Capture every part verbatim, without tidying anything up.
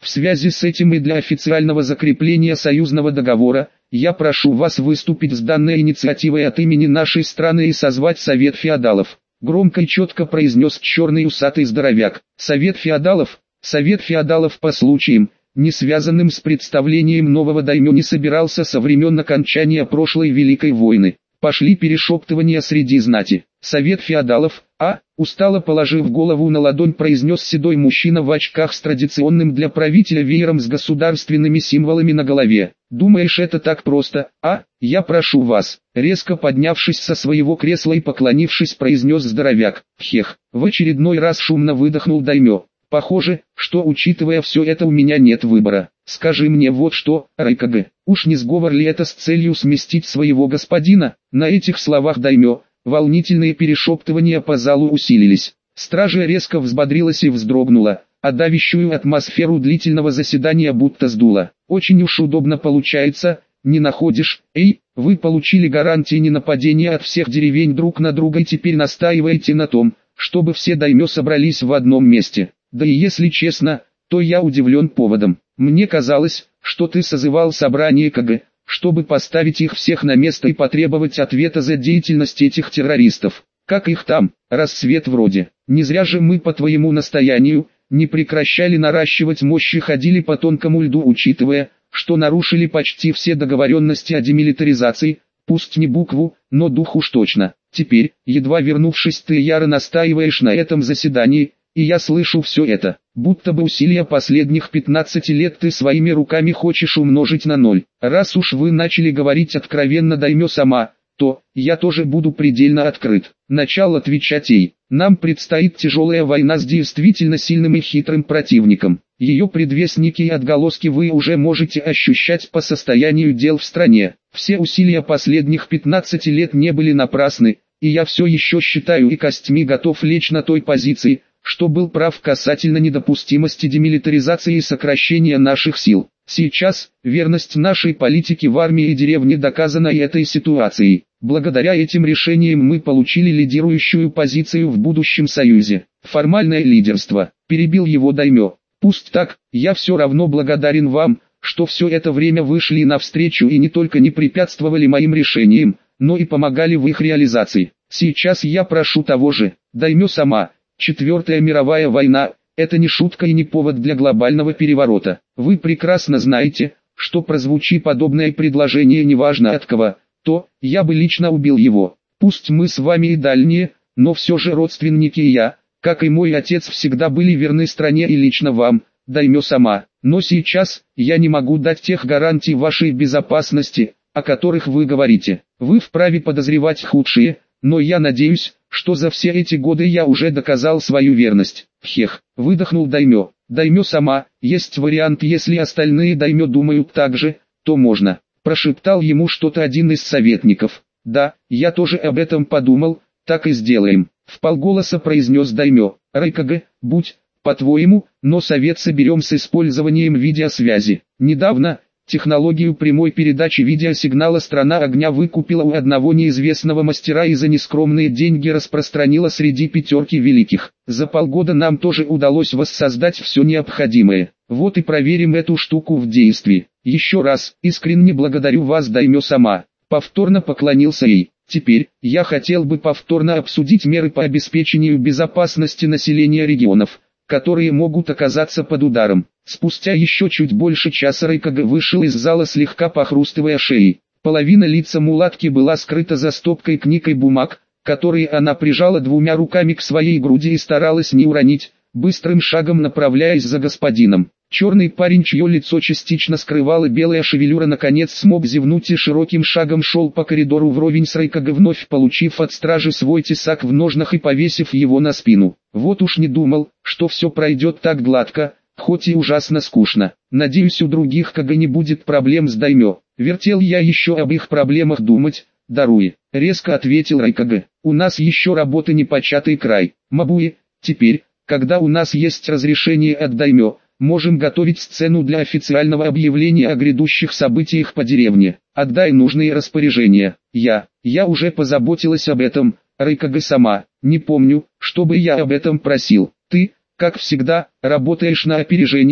В связи с этим и для официального закрепления союзного договора, я прошу вас выступить с данной инициативой от имени нашей страны и созвать Совет феодалов. Громко и четко произнес черный усатый здоровяк. Совет феодалов, Совет феодалов по случаям, не связанным с представлением нового даймё, не собирался со времен окончания прошлой Великой войны. Пошли перешептывания среди знати. Совет феодалов, а, устало положив голову на ладонь, произнес седой мужчина в очках с традиционным для правителя веером с государственными символами на голове. Думаешь, это так просто, а? Я прошу вас. Резко поднявшись со своего кресла и поклонившись, произнес здоровяк. Хех. В очередной раз шумно выдохнул даймё. Похоже, что учитывая все это, у меня нет выбора. Скажи мне вот что, Райкаге, уж не сговор ли это с целью сместить своего господина? На этих словах даймё, волнительные перешептывания по залу усилились. Стража резко взбодрилась и вздрогнула, а давящую атмосферу длительного заседания будто сдуло. Очень уж удобно получается, не находишь? Эй, вы получили гарантии ненападения от всех деревень друг на друга и теперь настаиваете на том, чтобы все даймё собрались в одном месте. Да и если честно, то я удивлен поводом. Мне казалось, что ты созывал собрание КГ, чтобы поставить их всех на место и потребовать ответа за деятельность этих террористов. Как их там, рассвет вроде. Не зря же мы по твоему настоянию, не прекращали наращивать мощь и ходили по тонкому льду, учитывая, что нарушили почти все договоренности о демилитаризации, пусть не букву, но дух уж точно. Теперь, едва вернувшись, ты яро настаиваешь на этом заседании, и я слышу все это, будто бы усилия последних пятнадцати лет ты своими руками хочешь умножить на ноль. Раз уж вы начали говорить откровенно, даймё сама, то я тоже буду предельно открыт. Начал отвечать ей. Нам предстоит тяжелая война с действительно сильным и хитрым противником. Ее предвестники и отголоски вы уже можете ощущать по состоянию дел в стране. Все усилия последних пятнадцати лет не были напрасны, и я все еще считаю и костьми готов лечь на той позиции, что был прав касательно недопустимости демилитаризации и сокращения наших сил. Сейчас, верность нашей политике в армии и деревне доказана и этой ситуацией. Благодаря этим решениям мы получили лидирующую позицию в будущем союзе. Формальное лидерство, перебил его даймё. Пусть так, я все равно благодарен вам, что все это время вышли навстречу и не только не препятствовали моим решениям, но и помогали в их реализации. Сейчас я прошу того же, даймё сама. Четвертая мировая война – это не шутка и не повод для глобального переворота. Вы прекрасно знаете, что прозвучи подобное предложение неважно от кого, то я бы лично убил его. Пусть мы с вами и дальние, но все же родственники и я, как и мой отец, всегда были верны стране и лично вам, даймё сама. Но сейчас я не могу дать тех гарантий вашей безопасности, о которых вы говорите. Вы вправе подозревать худшее, но я надеюсь, что за все эти годы я уже доказал свою верность. Хех, выдохнул даймё. Даймё сама, есть вариант, если остальные даймё думают так же, то можно. Прошептал ему что-то один из советников. Да, я тоже об этом подумал, так и сделаем. Вполголоса произнес даймё. Райкаге, будь, по-твоему, но совет соберем с использованием видеосвязи. Недавно, технологию прямой передачи видеосигнала страна огня выкупила у одного неизвестного мастера и за нескромные деньги распространила среди пятерки великих. За полгода нам тоже удалось воссоздать все необходимое. Вот и проверим эту штуку в действии. Еще раз, искренне благодарю вас, даймё сама. Повторно поклонился ей. Теперь, я хотел бы повторно обсудить меры по обеспечению безопасности населения регионов, которые могут оказаться под ударом. Спустя еще чуть больше часа Райкаге вышел из зала, слегка похрустывая шеей. Половина лица мулатки была скрыта за стопкой книг и бумаг, которые она прижала двумя руками к своей груди и старалась не уронить, быстрым шагом направляясь за господином. Черный парень, чье лицо частично скрывала белая шевелюра, наконец смог зевнуть и широким шагом шел по коридору вровень с Райкаге, вновь получив от стражи свой тесак в ножнах и повесив его на спину. Вот уж не думал, что все пройдет так гладко, хоть и ужасно скучно. Надеюсь, у других КГ не будет проблем с даймё. Вертел я еще об их проблемах думать, даруй. Резко ответил Райкаге. У нас еще работы непочатый край. Мабуи, теперь, когда у нас есть разрешение от даймё, можем готовить сцену для официального объявления о грядущих событиях по деревне. Отдай нужные распоряжения. Я, я уже позаботилась об этом, Райкаге сама. Не помню, чтобы я об этом просил. Ты, как всегда, работаешь на опережение,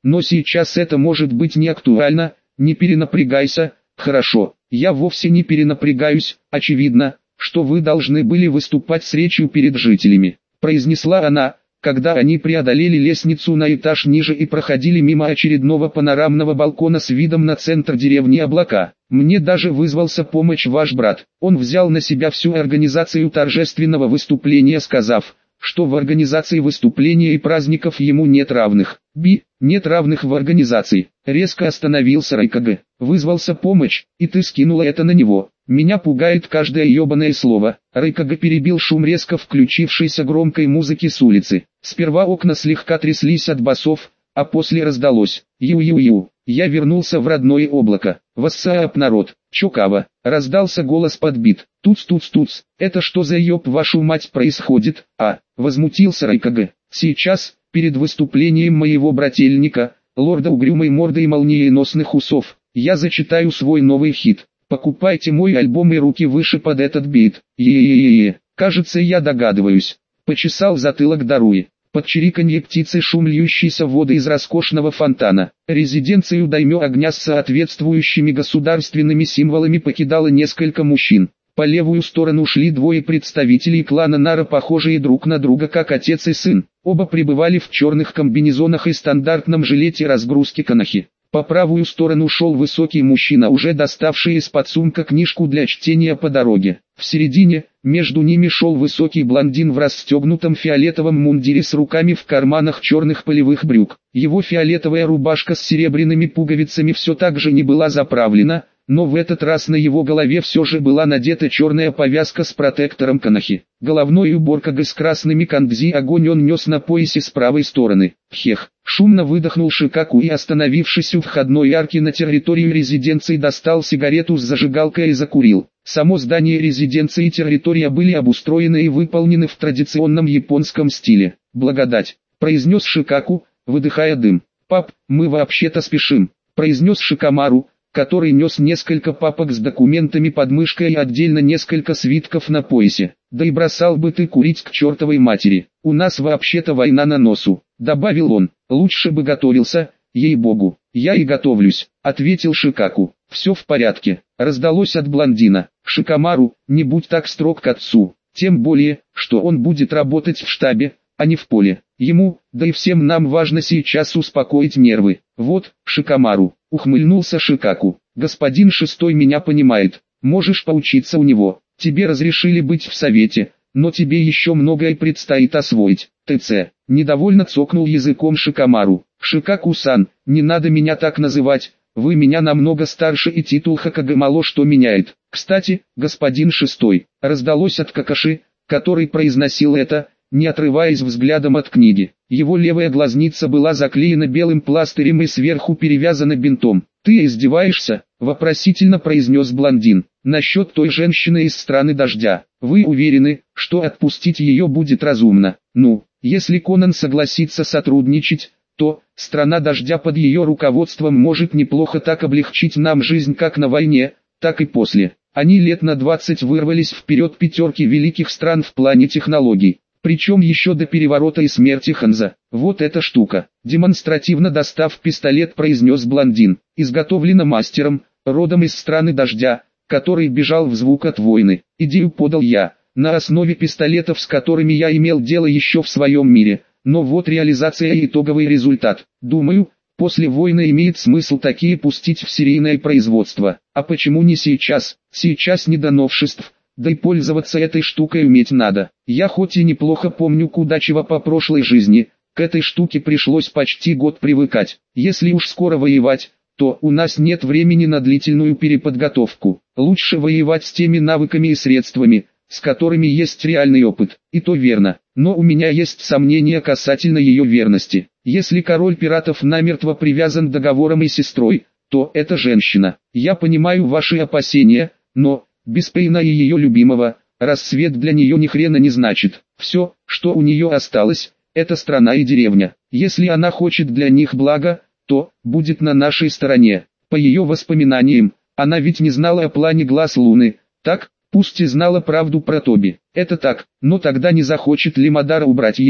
но сейчас это может быть не актуально, не перенапрягайся, хорошо, я вовсе не перенапрягаюсь, очевидно, что вы должны были выступать с речью перед жителями, произнесла она, когда они преодолели лестницу на этаж ниже и проходили мимо очередного панорамного балкона с видом на центр деревни Облака. Мне даже вызвался помочь ваш брат. Он взял на себя всю организацию торжественного выступления, сказав, что в организации выступления и праздников ему нет равных. Би, нет равных в организации. Резко остановился Райкага. Вызвался помощь, и ты скинула это на него. Меня пугает каждое ебаное слово. Райкага перебил шум резко включившейся громкой музыки с улицы. Сперва окна слегка тряслись от басов, а после раздалось «Ю-ю-ю». Я вернулся в родное облако. Вассаап народ. Чокава. Раздался голос подбит. Туц-туц-туц. Это что за ёб вашу мать происходит? А, возмутился Райкага. Сейчас, перед выступлением моего брательника, лорда угрюмой морды и молниеносных усов, я зачитаю свой новый хит. Покупайте мой альбом и руки выше под этот бит. Е-е-е-е. Кажется, я догадываюсь. Почесал затылок Даруи. Под чириканье птицы шум льющейся воды из роскошного фонтана. Резиденцию даймё огня с соответствующими государственными символами покидало несколько мужчин. По левую сторону шли двое представителей клана Нара, похожие друг на друга как отец и сын. Оба пребывали в черных комбинезонах и стандартном жилете разгрузки Канахи. По правую сторону шел высокий мужчина, уже доставший из-под сумка книжку для чтения по дороге. В середине, между ними шел высокий блондин в расстегнутом фиолетовом мундире с руками в карманах черных полевых брюк. Его фиолетовая рубашка с серебряными пуговицами все так же не была заправлена, но в этот раз на его голове все же была надета черная повязка с протектором Канахи. Головной убор Кага с красными кандзи, огонь он нес на поясе с правой стороны. Хех. Шумно выдохнул Шикаку и, остановившись у входной арки на территорию резиденции, достал сигарету с зажигалкой и закурил. Само здание резиденции и территория были обустроены и выполнены в традиционном японском стиле. «Благодать», — произнес Шикаку, выдыхая дым. «Пап, мы вообще-то спешим», — произнес Шикамару, который нес несколько папок с документами под мышкой и отдельно несколько свитков на поясе. «Да и бросал бы ты курить к чертовой матери, у нас вообще-то война на носу», — добавил он. «Лучше бы готовился, ей-богу». «Я и готовлюсь», — ответил Шикаку. «Все в порядке», — раздалось от блондина. «Шикамару, не будь так строг к отцу, тем более, что он будет работать в штабе, а не в поле. Ему, да и всем нам важно сейчас успокоить нервы». «Вот, Шикамару», — ухмыльнулся Шикаку. «Господин шестой меня понимает, можешь поучиться у него. Тебе разрешили быть в совете, но тебе еще многое предстоит освоить». ТЦ. Недовольно цокнул языком Шикамару. «Шикаку-сан, не надо меня так называть, вы меня намного старше и титул Хокаге мало что меняет. Кстати, господин шестой», раздалось от Какаши, который произносил это, не отрываясь взглядом от книги. Его левая глазница была заклеена белым пластырем и сверху перевязана бинтом. «Ты издеваешься?» — вопросительно произнес блондин. «Насчет той женщины из страны дождя. Вы уверены, что отпустить ее будет разумно? Ну, если Конан согласится сотрудничать, то страна дождя под ее руководством может неплохо так облегчить нам жизнь как на войне, так и после». Они лет на двадцать вырвались вперед пятерки великих стран в плане технологий. Причем еще до переворота и смерти Ханза. «Вот эта штука», — демонстративно достав пистолет, произнес блондин. «Изготовлена мастером, родом из страны дождя, который бежал в звук от войны. Идею подал я, на основе пистолетов, с которыми я имел дело еще в своем мире. Но вот реализация и итоговый результат. Думаю, после войны имеет смысл такие пустить в серийное производство. А почему не сейчас? Сейчас не до новшеств. Да и пользоваться этой штукой уметь надо. Я хоть и неплохо помню кудачево по прошлой жизни, к этой штуке пришлось почти год привыкать. Если уж скоро воевать, то у нас нет времени на длительную переподготовку. Лучше воевать с теми навыками и средствами, с которыми есть реальный опыт. И то верно, но у меня есть сомнения касательно ее верности. Если король пиратов намертво привязан договором и сестрой, то это женщина. Я понимаю ваши опасения, но... без Пейна и ее любимого, рассвет для нее ни хрена не значит. Все, что у нее осталось, это страна и деревня. Если она хочет для них блага, то будет на нашей стороне. По ее воспоминаниям, она ведь не знала о плане глаз Луны, так, пусть и знала правду про Тоби. Это так, но тогда не захочет ли Мадара убрать ее?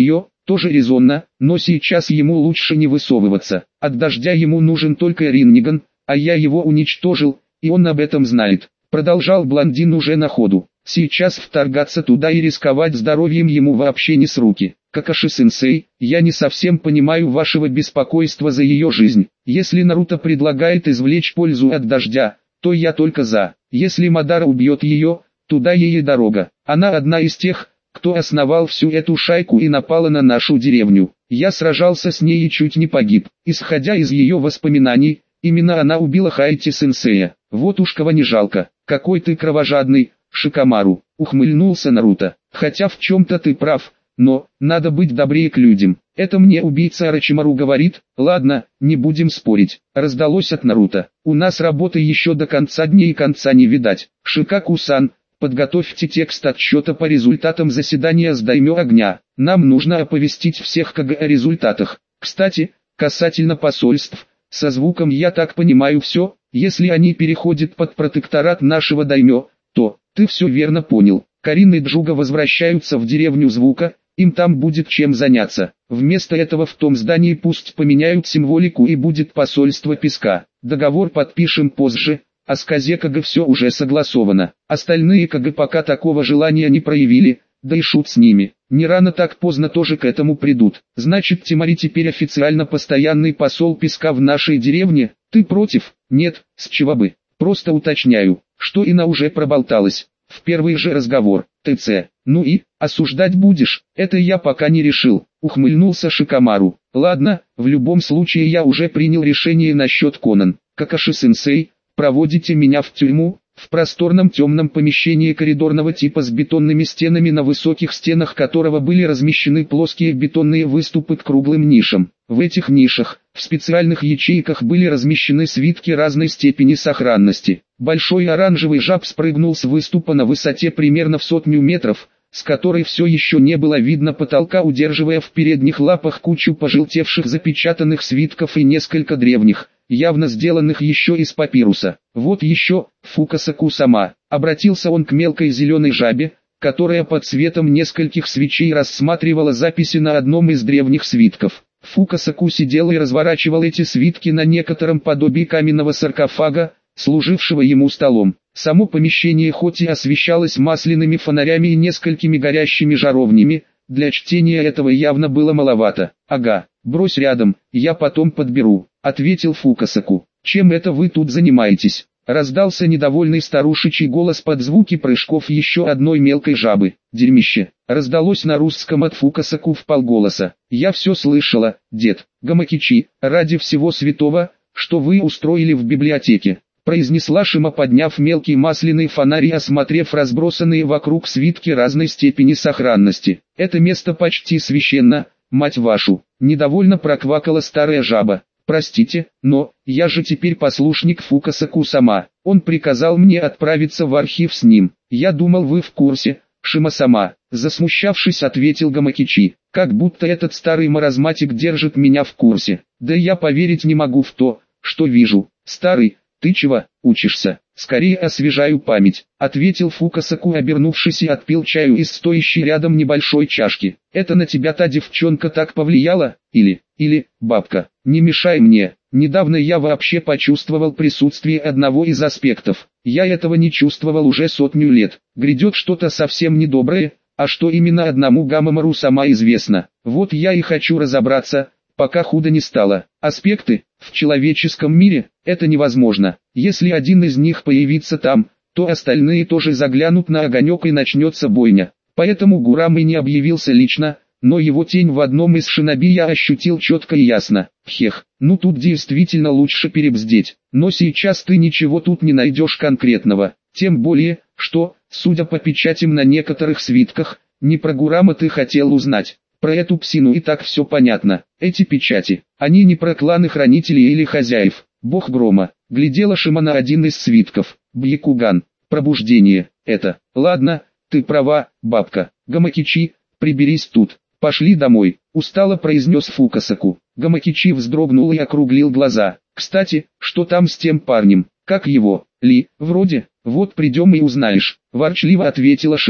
тоже резонно, но сейчас ему лучше не высовываться. От дождя ему нужен только Ринган, а я его уничтожил, и он об этом знает. Продолжал блондин уже на ходу. Сейчас вторгаться туда и рисковать здоровьем ему вообще не с руки. Какаши-сенсей, я не совсем понимаю вашего беспокойства за ее жизнь. Если Наруто предлагает извлечь пользу от дождя, то я только за. Если Мадара убьет ее, туда ей и дорога. Она одна из тех, кто основал всю эту шайку и напала на нашу деревню. Я сражался с ней и чуть не погиб. Исходя из ее воспоминаний, именно она убила Хайти-сенсея. Вот уж кого не жалко. Какой ты кровожадный, Шикамару, ухмыльнулся Наруто. Хотя в чем-то ты прав, но, надо быть добрее к людям. Это мне убийца Орочимару говорит. Ладно, не будем спорить. Раздалось от Наруто. У нас работы еще до конца дня и конца не видать. Шикаку-сан, подготовьте текст отчета по результатам заседания с Даймё Огня. Нам нужно оповестить всех КГ о результатах. Кстати, касательно посольств, со звуком я так понимаю все. Если они переходят под протекторат нашего Даймё, то, ты все верно понял. Карин и Джуга возвращаются в деревню Звука, им там будет чем заняться. Вместо этого в том здании пусть поменяют символику и будет посольство Песка. Договор подпишем позже, а с КЗ-КГ все уже согласовано. Остальные КГ пока такого желания не проявили, да и шут с ними. Не рано так поздно тоже к этому придут. Значит, Тимари теперь официально постоянный посол Песка в нашей деревне? Ты против? Нет, с чего бы. Просто уточняю, что Ина уже проболталась. В первый же разговор. ТЦ. Ну и, осуждать будешь? Это я пока не решил. Ухмыльнулся Шикамару. Ладно, в любом случае я уже принял решение насчет Конан. Какаши-сенсей, проводите меня в тюрьму? В просторном темном помещении коридорного типа с бетонными стенами, на высоких стенах которого были размещены плоские бетонные выступы к круглым нишам. В этих нишах, в специальных ячейках были размещены свитки разной степени сохранности. Большой оранжевый жаб спрыгнул с выступа на высоте примерно в сотню метров, с которой все еще не было видно потолка, удерживая в передних лапах кучу пожелтевших запечатанных свитков и несколько древних, явно сделанных еще из папируса. Вот еще, Фукасаку-сама, обратился он к мелкой зеленой жабе, которая под светом нескольких свечей рассматривала записи на одном из древних свитков. Фукасаку сидел и разворачивал эти свитки на некотором подобии каменного саркофага, служившего ему столом. Само помещение хоть и освещалось масляными фонарями и несколькими горящими жаровнями, для чтения этого явно было маловато. «Ага, брось рядом, я потом подберу», — ответил Фукасаку. «Чем это вы тут занимаетесь?» Раздался недовольный старушечий голос под звуки прыжков еще одной мелкой жабы. «Дерьмище!» Раздалось на русском от Фукасаку вполголоса. «Я все слышала, дед. Гамакичи, ради всего святого, что вы устроили в библиотеке», произнесла Шима, подняв мелкий масляный фонарь и осмотрев разбросанные вокруг свитки разной степени сохранности. «Это место почти священно, мать вашу!» Недовольно проквакала старая жаба. «Простите, но, я же теперь послушник Фукасаку-сама. Он приказал мне отправиться в архив с ним. Я думал, вы в курсе, Шима-сама», засмущавшись, ответил Гамакичи. «Как будто этот старый маразматик держит меня в курсе. Да я поверить не могу в то, что вижу. Старый, ты чего, учишься?» «Скорее освежаю память», ответил Фукасаку, обернувшись, и отпил чаю из стоящей рядом небольшой чашки. «Это на тебя та девчонка так повлияла? Или, или, бабка, не мешай мне. Недавно я вообще почувствовал присутствие одного из аспектов. Я этого не чувствовал уже сотню лет. Грядет что-то совсем недоброе, а что именно одному Гамамару сама известно. Вот я и хочу разобраться, пока худо не стало. Аспекты, в человеческом мире, это невозможно. Если один из них появится там, то остальные тоже заглянут на огонек и начнется бойня. Поэтому Гурам и не объявился лично, но его тень в одном из шиноби я ощутил четко и ясно. Хех, ну тут действительно лучше перебздеть. Но сейчас ты ничего тут не найдешь конкретного. Тем более, что, судя по печатям на некоторых свитках, не про Гурама ты хотел узнать. Про эту псину и так все понятно. Эти печати, они не про кланы хранителей или хозяев. Бог грома. Глядела Шима на один из свитков. Бьякуган. Пробуждение. Это. Ладно, ты права, бабка. Гамакичи, приберись тут. Пошли домой. Устало произнес Фукасаку. Гамакичи вздрогнул и округлил глаза. Кстати, что там с тем парнем? Как его? Ли, вроде. Вот придем и узнаешь. Ворчливо ответила Шима.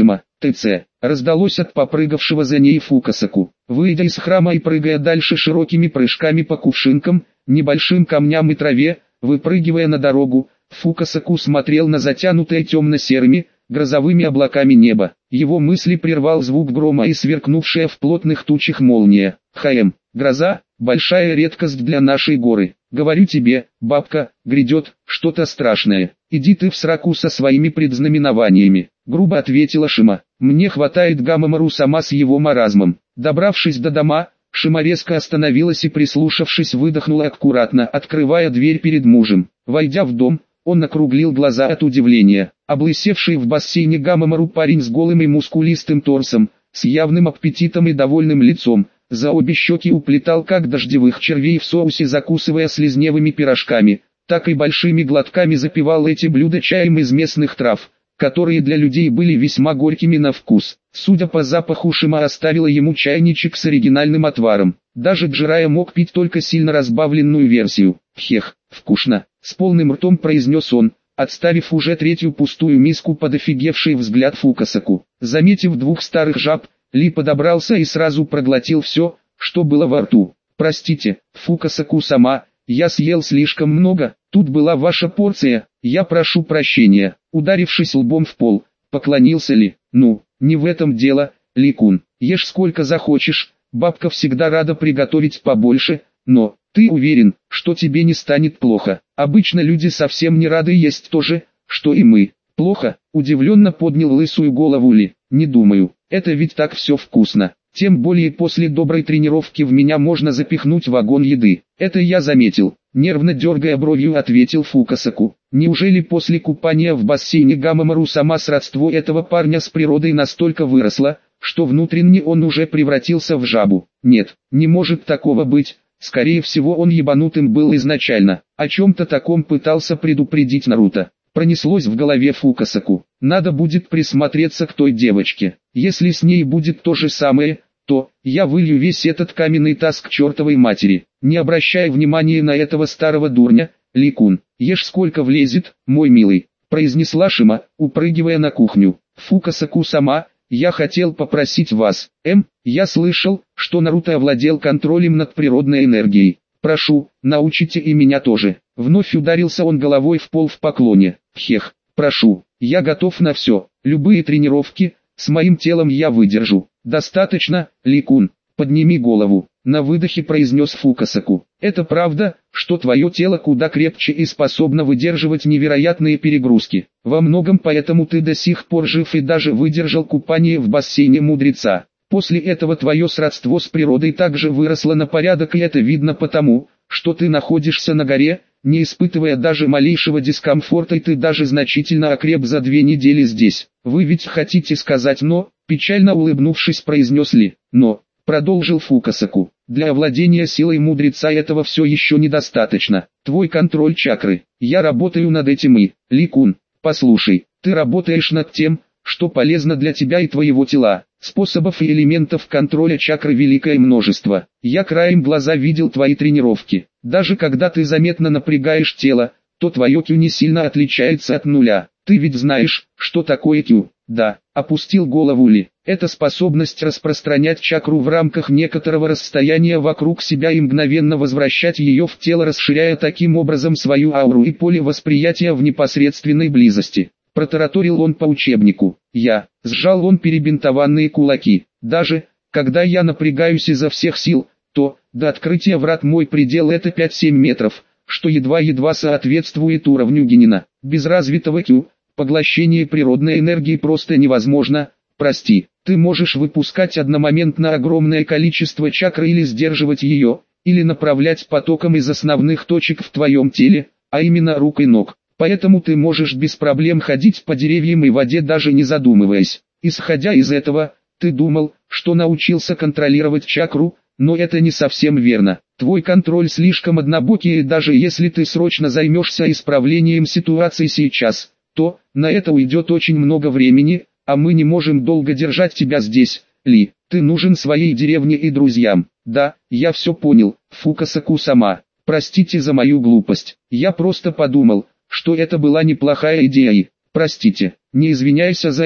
ТЦ. Раздалось от попрыгавшего за ней Фукасаку. Выйдя из храма и прыгая дальше широкими прыжками по кувшинкам, небольшим камням и траве, выпрыгивая на дорогу, Фукасаку смотрел на затянутое темно-серыми, грозовыми облаками небо. Его мысли прервал звук грома и сверкнувшая в плотных тучах молния. «Хм, гроза, большая редкость для нашей горы. Говорю тебе, бабка, грядет что-то страшное. Иди ты в сраку со своими предзнаменованиями», — грубо ответила Шима. «Мне хватает Гамамару сама с его маразмом». Добравшись до дома, Шима резко остановилась и, прислушавшись, выдохнула аккуратно, открывая дверь перед мужем. Войдя в дом, он округлил глаза от удивления. Облысевший в бассейне Гамамару парень с голым и мускулистым торсом, с явным аппетитом и довольным лицом, за обе щеки уплетал как дождевых червей в соусе, закусывая слизневыми пирожками, так и большими глотками запивал эти блюда чаем из местных трав, которые для людей были весьма горькими на вкус. Судя по запаху, Шима оставила ему чайничек с оригинальным отваром. Даже Джирая мог пить только сильно разбавленную версию. «Хех, вкусно!» — с полным ртом произнес он, отставив уже третью пустую миску под офигевший взгляд Фукасаку. Заметив двух старых жаб, Ли подобрался и сразу проглотил все, что было во рту. «Простите, Фукасаку сама, я съел слишком много, тут была ваша порция, я прошу прощения». Ударившись лбом в пол, поклонился Ли. «Ну, не в этом дело, Ли-кун, ешь сколько захочешь, бабка всегда рада приготовить побольше, но, ты уверен, что тебе не станет плохо? Обычно люди совсем не рады есть то же, что и мы». «Плохо?» — удивленно поднял лысую голову Ли. «Не думаю, это ведь так все вкусно. Тем более после доброй тренировки в меня можно запихнуть вагон еды». «Это я заметил», — нервно дергая бровью ответил Фукасаку. «Неужели после купания в бассейне Гамамару сама сродство этого парня с природой настолько выросло, что внутренне он уже превратился в жабу?» «Нет, не может такого быть. Скорее всего, он ебанутым был изначально. О чем-то таком пытался предупредить Наруто». Пронеслось в голове Фукасаку. «Надо будет присмотреться к той девочке. Если с ней будет то же самое, то я вылью весь этот каменный таз к чертовой матери». Не обращая внимания на этого старого дурня, Ли-кун, ешь сколько влезет, мой милый, произнесла Шима, упрыгивая на кухню. «Фукасаку сама, я хотел попросить вас, эм, я слышал, что Наруто овладел контролем над природной энергией. Прошу, научите и меня тоже». Вновь ударился он головой в пол в поклоне. «Хех, прошу, я готов на все, любые тренировки, с моим телом я выдержу». «Достаточно, Ли-кун, подними голову», — на выдохе произнес Фукасаку. «Это правда, что твое тело куда крепче и способно выдерживать невероятные перегрузки. Во многом поэтому ты до сих пор жив и даже выдержал купание в бассейне мудреца. После этого твое сродство с природой также выросло на порядок, и это видно потому, что ты находишься на горе, не испытывая даже малейшего дискомфорта, и ты даже значительно окреп за две недели здесь. Вы ведь хотите сказать «но», печально улыбнувшись произнес Ли. «Но», продолжил Фукасаку, для овладения силой мудреца этого все еще недостаточно. Твой контроль чакры. Я работаю над этим и, Ли-кун, послушай, ты работаешь над тем, что полезно для тебя и твоего тела. Способов и элементов контроля чакры великое множество. Я краем глаза видел твои тренировки. Даже когда ты заметно напрягаешь тело, то твое кю не сильно отличается от нуля. Ты ведь знаешь, что такое кю?» «Да», — опустил голову Ли. «Это способность распространять чакру в рамках некоторого расстояния вокруг себя и мгновенно возвращать ее в тело, расширяя таким образом свою ауру и поле восприятия в непосредственной близости». Протараторил он по учебнику. Я, сжал он перебинтованные кулаки. «Даже, когда я напрягаюсь изо всех сил, то, до открытия врат мой предел это пять-семь метров, что едва-едва соответствует уровню Генина. Без развитого кю, поглощение природной энергии просто невозможно. Прости, ты можешь выпускать одномоментно огромное количество чакры или сдерживать ее, или направлять потоком из основных точек в твоем теле, а именно рук и ног. Поэтому ты можешь без проблем ходить по деревьям и воде, даже не задумываясь. Исходя из этого, ты думал, что научился контролировать чакру, но это не совсем верно. Твой контроль слишком однобокий, и даже если ты срочно займешься исправлением ситуации сейчас, то на это уйдет очень много времени, а мы не можем долго держать тебя здесь, Ли. Ты нужен своей деревне и друзьям». «Да, я все понял, Фукасаку сама. Простите за мою глупость. Я просто подумал, что это была неплохая идея и, простите, не извиняйся за это».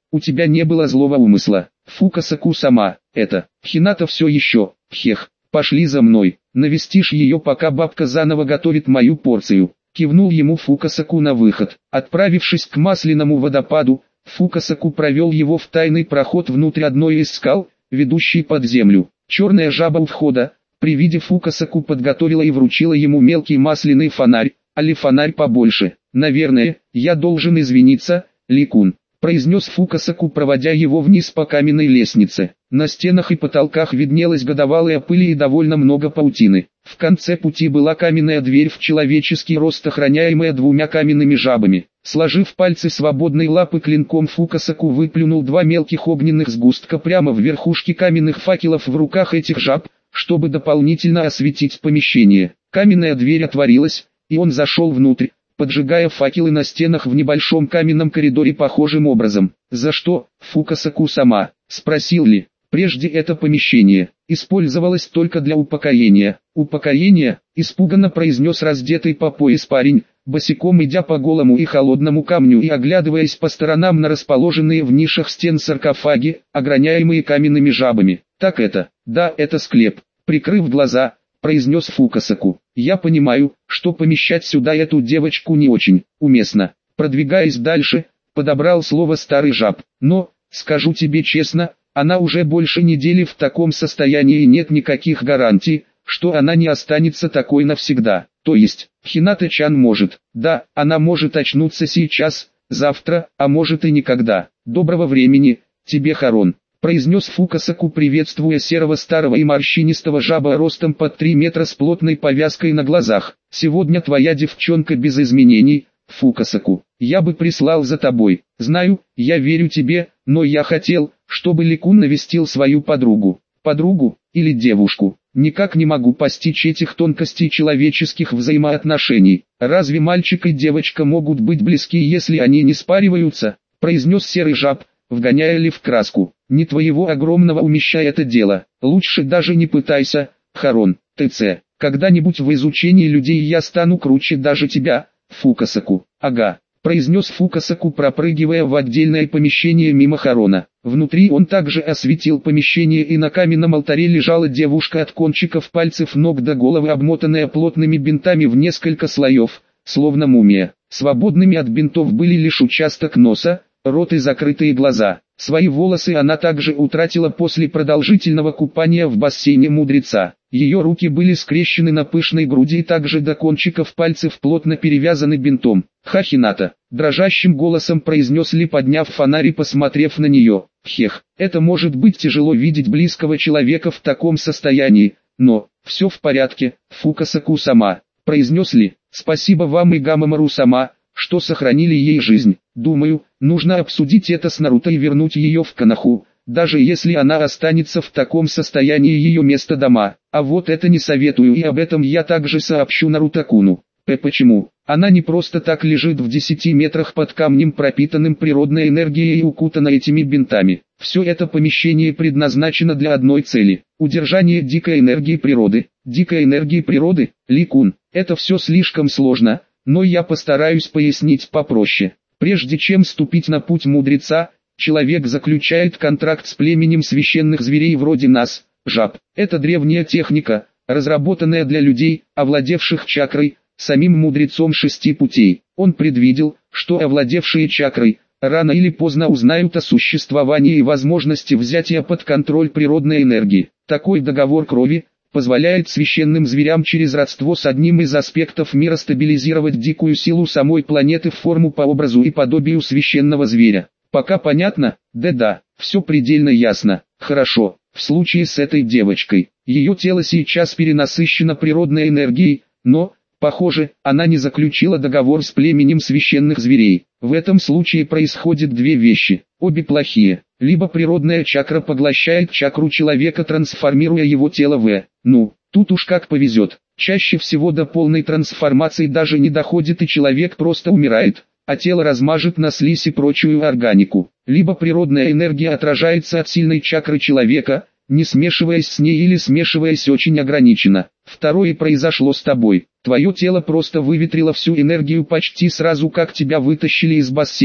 у тебя не было злого умысла. Фукасаку-сама, это, Хината все еще, хех, пошли за мной, навестишь ее, пока бабка заново готовит мою порцию. Кивнул ему Фукасаку на выход. Отправившись к масляному водопаду, Фукасаку провел его в тайный проход внутрь одной из скал, ведущей под землю. Черная жаба у входа, при виде Фукасаку подготовила и вручила ему мелкий масляный фонарь, али фонарь побольше. «Наверное, я должен извиниться, Ли-кун», произнес Фукасаку, проводя его вниз по каменной лестнице. На стенах и потолках виднелась годовалая пыль и довольно много паутины. В конце пути была каменная дверь в человеческий рост, охраняемая двумя каменными жабами. Сложив пальцы свободной лапы клинком, Фукасаку выплюнул два мелких огненных сгустка прямо в верхушки каменных факелов в руках этих жаб, чтобы дополнительно осветить помещение. Каменная дверь отворилась, и он зашел внутрь, поджигая факелы на стенах в небольшом каменном коридоре похожим образом. «За что, Фукасаку-сама?» – спросил Ли. Прежде это помещение использовалось только для упокоения. «Упокоение?» – испуганно произнес раздетый по пояс парень, босиком идя по голому и холодному камню и оглядываясь по сторонам на расположенные в нишах стен саркофаги, ограняемые каменными жабами. «Так это, да, это склеп», – прикрыв глаза, произнес Фукасаку. «Я понимаю, что помещать сюда эту девочку не очень уместно». Продвигаясь дальше, подобрал слово старый жаб. «Но, скажу тебе честно, она уже больше недели в таком состоянии и нет никаких гарантий, что она не останется такой навсегда. То есть, Хината-чан может, да, она может очнуться сейчас, завтра, а может и никогда. Доброго времени, тебе, Харон», произнес Фукасаку, приветствуя серого старого и морщинистого жаба ростом под три метра с плотной повязкой на глазах. «Сегодня твоя девчонка без изменений, Фукасаку. Я бы прислал за тобой. Знаю, я верю тебе, но я хотел, чтобы Ли-кун навестил свою подругу». «Подругу, или девушку? Никак не могу постичь этих тонкостей человеческих взаимоотношений. Разве мальчик и девочка могут быть близки, если они не спариваются?» произнес серый жаб, вгоняя Ли в краску. «Не твоего огромного умещай это дело. Лучше даже не пытайся, Харон, ТЦ. Когда-нибудь в изучении людей я стану круче даже тебя, Фукасаку». «Ага», произнес Фукасаку, пропрыгивая в отдельное помещение мимо Харона. Внутри он также осветил помещение, и на каменном алтаре лежала девушка от кончиков пальцев ног до головы, обмотанная плотными бинтами в несколько слоев, словно мумия. Свободными от бинтов были лишь участок носа, рот и закрытые глаза. Свои волосы она также утратила после продолжительного купания в бассейне мудреца. Ее руки были скрещены на пышной груди и также до кончиков пальцев плотно перевязаны бинтом. «Ха-Хината», дрожащим голосом произнес Ли, подняв фонарь и посмотрев на нее. «Хех, это может быть тяжело видеть близкого человека в таком состоянии, но, все в порядке, Фукасаку-сама», произнес Ли. «Спасибо вам и Гамамару-сама, что сохранили ей жизнь. Думаю, нужно обсудить это с Наруто и вернуть ее в Коноху, даже если она останется в таком состоянии, ее место дома. А вот это не советую, и об этом я также сообщу Наруто-куну». «П почему? Она не просто так лежит в десяти метрах под камнем, пропитанным природной энергией и укутана этими бинтами. Все это помещение предназначено для одной цели – удержание дикой энергии природы». «Дикой энергии природы, Ли-кун, это все слишком сложно, но я постараюсь пояснить попроще. Прежде чем ступить на путь мудреца, человек заключает контракт с племенем священных зверей вроде нас, жаб. Это древняя техника, разработанная для людей, овладевших чакрой, самим мудрецом шести путей. Он предвидел, что овладевшие чакрой, рано или поздно узнают о существовании и возможности взятия под контроль природной энергии. Такой договор крови позволяет священным зверям через родство с одним из аспектов мира стабилизировать дикую силу самой планеты в форму по образу и подобию священного зверя. Пока понятно? Да-да, все предельно ясно. Хорошо, в случае с этой девочкой, ее тело сейчас перенасыщено природной энергией, но, похоже, она не заключила договор с племенем священных зверей. В этом случае происходят две вещи, обе плохие. Либо природная чакра поглощает чакру человека, трансформируя его тело в... Ну, тут уж как повезет. Чаще всего до полной трансформации даже не доходит и человек просто умирает, а тело размажет на слизь и прочую органику. Либо природная энергия отражается от сильной чакры человека, не смешиваясь с ней или смешиваясь очень ограниченно. Второе произошло с тобой. Твое тело просто выветрило всю энергию почти сразу, как тебя вытащили из бассейна.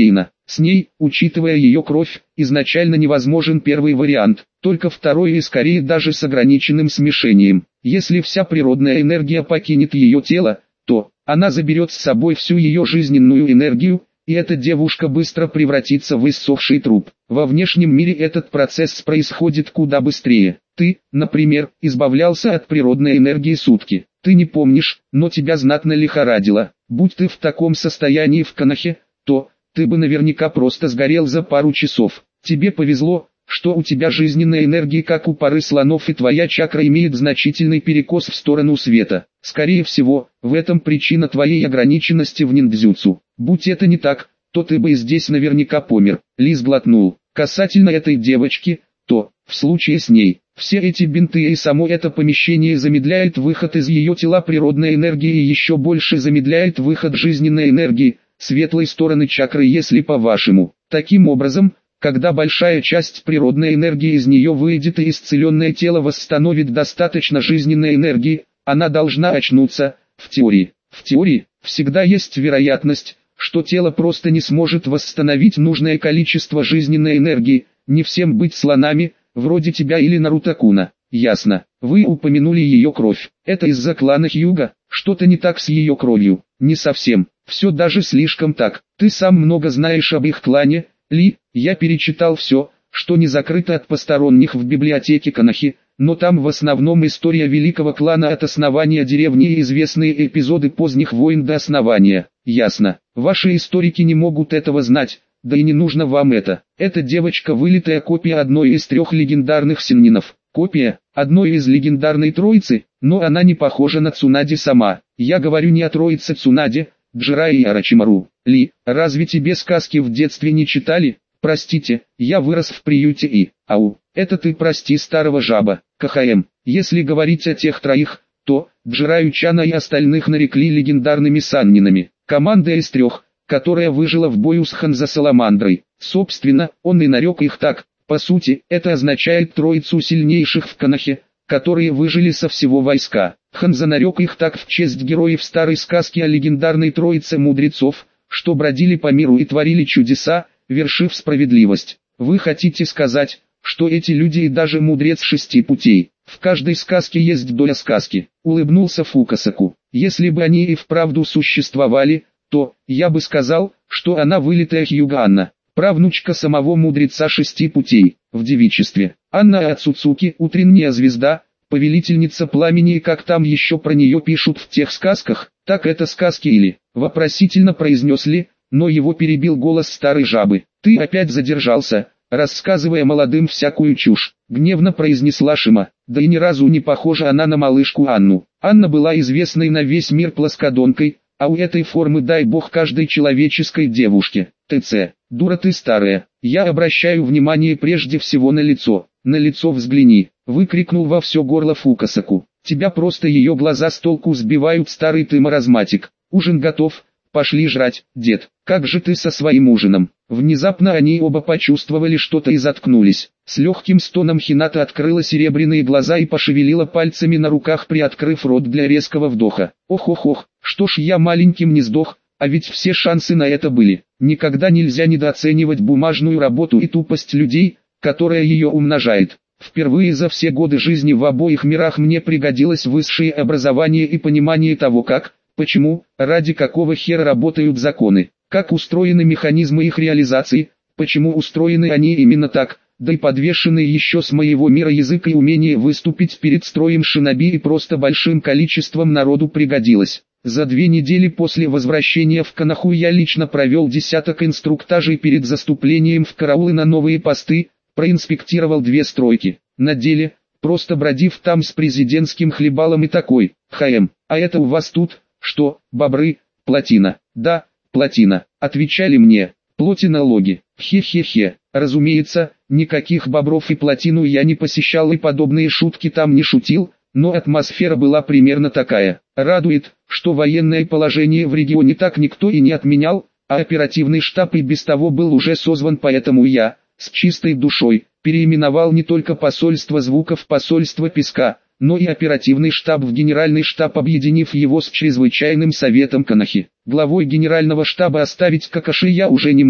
С ней, учитывая ее кровь, изначально невозможен первый вариант, только второй и скорее даже с ограниченным смешением. Если вся природная энергия покинет ее тело, то она заберет с собой всю ее жизненную энергию, и эта девушка быстро превратится в иссохший труп. Во внешнем мире этот процесс происходит куда быстрее. Ты, например, избавлялся от природной энергии сутки. Ты не помнишь, но тебя знатно лихорадило. Будь ты в таком состоянии в Конохе, то ты бы наверняка просто сгорел за пару часов. Тебе повезло, что у тебя жизненной энергии как у пары слонов, и твоя чакра имеет значительный перекос в сторону света. Скорее всего, в этом причина твоей ограниченности в ниндзюцу. Будь это не так, то ты бы и здесь наверняка помер. Ли сглотнул. Касательно этой девочки, то, в случае с ней, все эти бинты и само это помещение замедляет выход из ее тела природной энергии и еще больше замедляет выход жизненной энергии, светлой стороны чакры, если по-вашему. Таким образом, когда большая часть природной энергии из нее выйдет и исцеленное тело восстановит достаточно жизненной энергии, она должна очнуться, в теории. В теории, всегда есть вероятность, что тело просто не сможет восстановить нужное количество жизненной энергии, не всем быть слонами, вроде тебя или Наруто-куна. Ясно, вы упомянули ее кровь. Это из-за клана Хьюга, что-то не так с ее кровью. Не совсем, все даже слишком так. Ты сам много знаешь об их клане, Ли. Я перечитал все, что не закрыто от посторонних в библиотеке Конохи, но там в основном история великого клана от основания деревни и известные эпизоды поздних войн до основания. Ясно, ваши историки не могут этого знать, да и не нужно вам это. Эта девочка вылитая копия одной из трех легендарных синнинов. Копия одной из легендарной троицы, но она не похожа на Цунади сама. Я говорю не о троице Цунади, Джирайя и Орочимару. Ли, разве тебе сказки в детстве не читали? Простите, я вырос в приюте и... Ау, это ты прости старого жаба. КХМ, если говорить о тех троих, то Джираю-чана и остальных нарекли легендарными саннинами. Команда из трех, которая выжила в бою с Ханзо-Саламандрой. Собственно, он и нарек их так. По сути, это означает троицу сильнейших в Конохе, которые выжили со всего войска. Ханзо нарек их так в честь героев старой сказки о легендарной троице мудрецов, что бродили по миру и творили чудеса, вершив справедливость. Вы хотите сказать, что эти люди и даже мудрец шести путей? В каждой сказке есть доля сказки, улыбнулся Фукасаку. Если бы они и вправду существовали, то, я бы сказал, что она вылитая Хьюга Анна, правнучка самого мудреца шести путей, в девичестве. Анна Ацуцуки, утренняя звезда, повелительница пламени, и как там еще про нее пишут в тех сказках, так это сказки или, вопросительно произнес Ли, но его перебил голос старой жабы. Ты опять задержался, рассказывая молодым всякую чушь, гневно произнесла Шима, да и ни разу не похожа она на малышку Анну. Анна была известной на весь мир плоскодонкой, а у этой формы дай бог каждой человеческой девушке. ТЦ, дура ты старая, я обращаю внимание прежде всего на лицо, на лицо взгляни, выкрикнул во все горло Фукасаку. Тебя просто ее глаза с толку сбивают, старый ты маразматик. Ужин готов, пошли жрать, дед. Как же ты со своим ужином? Внезапно они оба почувствовали что-то и заткнулись. С легким стоном Хината открыла серебряные глаза и пошевелила пальцами на руках, приоткрыв рот для резкого вдоха. Ох-ох-ох, что ж я маленьким не сдох, а ведь все шансы на это были. Никогда нельзя недооценивать бумажную работу и тупость людей, которая ее умножает. Впервые за все годы жизни в обоих мирах мне пригодилось высшее образование и понимание того, как, почему, ради какого хера работают законы, как устроены механизмы их реализации, почему устроены они именно так, да и подвешены еще с моего мира язык и умение выступить перед строем шиноби и просто большим количеством народу пригодилось. За две недели после возвращения в Коноху я лично провел десяток инструктажей перед заступлением в караулы на новые посты, проинспектировал две стройки. На деле, просто бродив там с президентским хлебалом и такой, ХМ, а это у вас тут, что, бобры, плотина? Да, плотина, отвечали мне, плотина логи, хе-хе-хе. Разумеется, никаких бобров и плотину я не посещал и подобные шутки там не шутил, но атмосфера была примерно такая. Радует, что военное положение в регионе так никто и не отменял, а оперативный штаб и без того был уже созван, поэтому я, с чистой душой, переименовал не только посольство звука в посольство песка, но и оперативный штаб в генеральный штаб, объединив его с чрезвычайным советом Конохи. Главой генерального штаба оставить Какаши я уже не мог,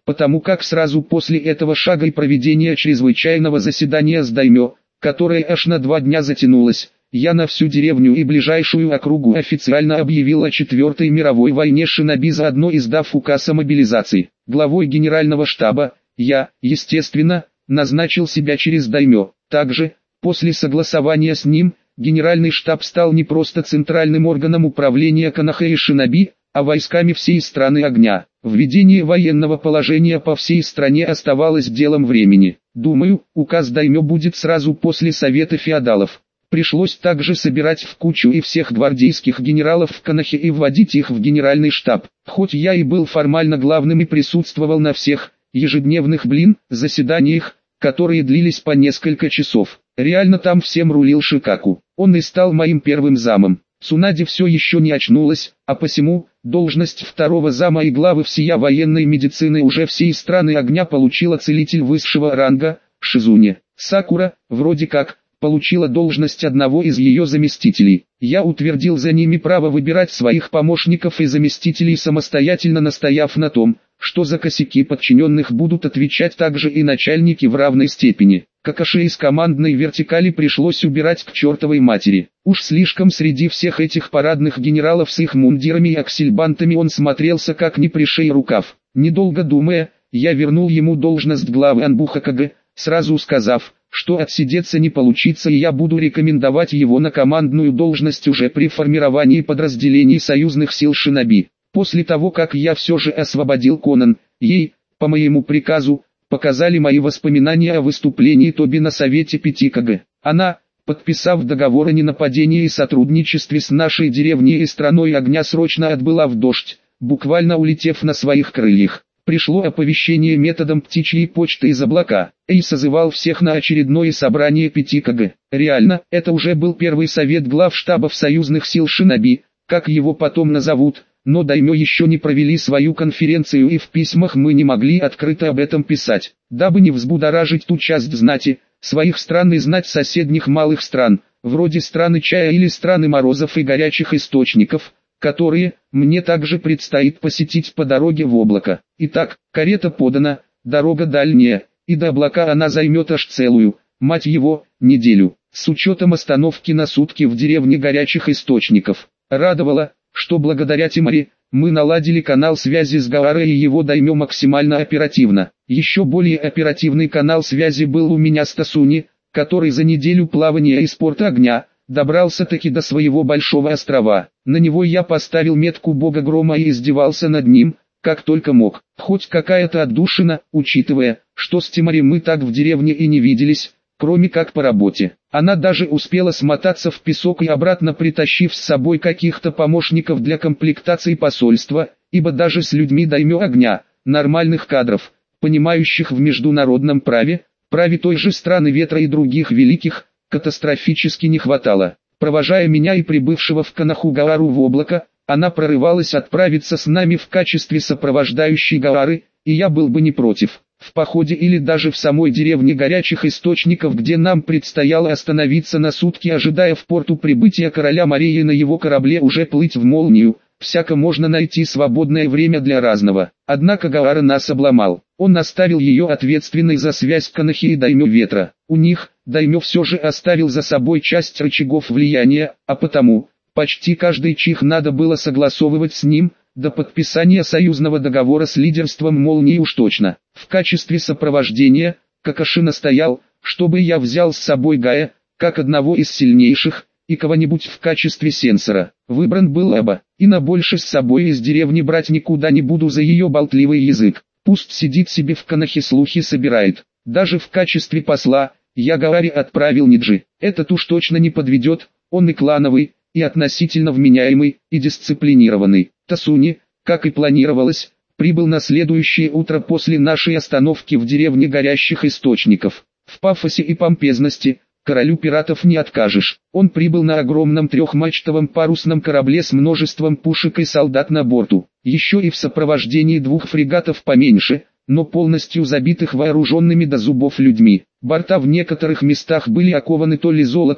потому как сразу после этого шага и проведения чрезвычайного заседания с даймё, которое аж на два дня затянулось, я на всю деревню и ближайшую округу официально объявил о Четвертой мировой войне шиноби, заодно издав указ о мобилизации. Главой генерального штаба я, естественно, назначил себя через даймё. Также, после согласования с ним, генеральный штаб стал не просто центральным органом управления Коноха и шиноби, а войсками всей страны огня. Введение военного положения по всей стране оставалось делом времени. Думаю, указ даймё будет сразу после совета феодалов. Пришлось также собирать в кучу и всех гвардейских генералов в Конохе и вводить их в генеральный штаб. Хоть я и был формально главным и присутствовал на всех ежедневных блин заседаниях, которые длились по несколько часов, реально там всем рулил Шикаку. Он и стал моим первым замом. Цунади все еще не очнулась, а посему, должность второго зама и главы всея военной медицины уже всей страны огня получила целитель высшего ранга, Шизуне. Сакура, вроде как, получила должность одного из ее заместителей. Я утвердил за ними право выбирать своих помощников и заместителей самостоятельно, настояв на том, что за косяки подчиненных будут отвечать также и начальники в равной степени. Какаши из командной вертикали пришлось убирать к чертовой матери. Уж слишком среди всех этих парадных генералов с их мундирами и аксельбантами он смотрелся как не пришей рукав. Недолго думая, я вернул ему должность главы Анбуха КГ, сразу сказав, что отсидеться не получится, и я буду рекомендовать его на командную должность уже при формировании подразделений союзных сил шиноби. После того, как я все же освободил Конан, ей, по моему приказу, показали мои воспоминания о выступлении Тоби на Совете пяти КГ. Она, подписав договор о ненападении и сотрудничестве с нашей деревней и страной огня, срочно отбыла в дождь, буквально улетев на своих крыльях. Пришло оповещение методом птичьей почты из облака. Эй созывал всех на очередное собрание пяти КГ. Реально, это уже был первый совет глав штабов союзных сил шиноби, как его потом назовут, но даймё еще не провели свою конференцию, и в письмах мы не могли открыто об этом писать, дабы не взбудоражить ту часть знати, своих стран и знать соседних малых стран, вроде страны чая или страны морозов и горячих источников, которые мне также предстоит посетить по дороге в облако. Итак, карета подана, дорога дальняя, и до облака она займет аж целую, мать его, неделю, с учетом остановки на сутки в деревне горячих источников. Радовало, что благодаря Тимари, мы наладили канал связи с Гаорой и его даймё максимально оперативно. Еще более оперативный канал связи был у меня с Тасуни, который за неделю плавания из порта огня добрался-таки до своего большого острова. На него я поставил метку бога грома и издевался над ним, как только мог. Хоть какая-то отдушина, учитывая, что с Тимари мы так в деревне и не виделись, кроме как по работе. Она даже успела смотаться в песок и обратно, притащив с собой каких-то помощников для комплектации посольства, ибо даже с людьми даймё огня, нормальных кадров, понимающих в международном праве, праве той же страны ветра и других великих, катастрофически не хватало. Провожая меня и прибывшего в Коноху Гаору в облако, она прорывалась отправиться с нами в качестве сопровождающей Гаоры, и я был бы не против. В походе или даже в самой деревне горячих источников, где нам предстояло остановиться на сутки, ожидая в порту прибытия короля морей и на его корабле уже плыть в молнию, всяко можно найти свободное время для разного. Однако Гаора нас обломал. Он оставил ее ответственной за связь Конохи и даймё ветра. У них, даймё все же оставил за собой часть рычагов влияния, а потому, почти каждый чих надо было согласовывать с ним, до подписания союзного договора с лидерством молнии уж точно. В качестве сопровождения, Какаши настоял, чтобы я взял с собой Гая, как одного из сильнейших, и кого-нибудь в качестве сенсора. Выбран был Эба, и на больше с собой из деревни брать никуда не буду за ее болтливый язык. Пусть сидит себе в Конохе, слухи собирает. Даже в качестве посла, я Гаоре отправил Ниджи. Этот уж точно не подведет, он и клановый, и относительно вменяемый, и дисциплинированный. Тасуни, как и планировалось, прибыл на следующее утро после нашей остановки в деревне горящих источников. В пафосе и помпезности королю пиратов не откажешь. Он прибыл на огромном трехмачтовом парусном корабле с множеством пушек и солдат на борту, еще и в сопровождении двух фрегатов поменьше, но полностью забитых вооруженными до зубов людьми. Борта в некоторых местах были окованы то ли золотом,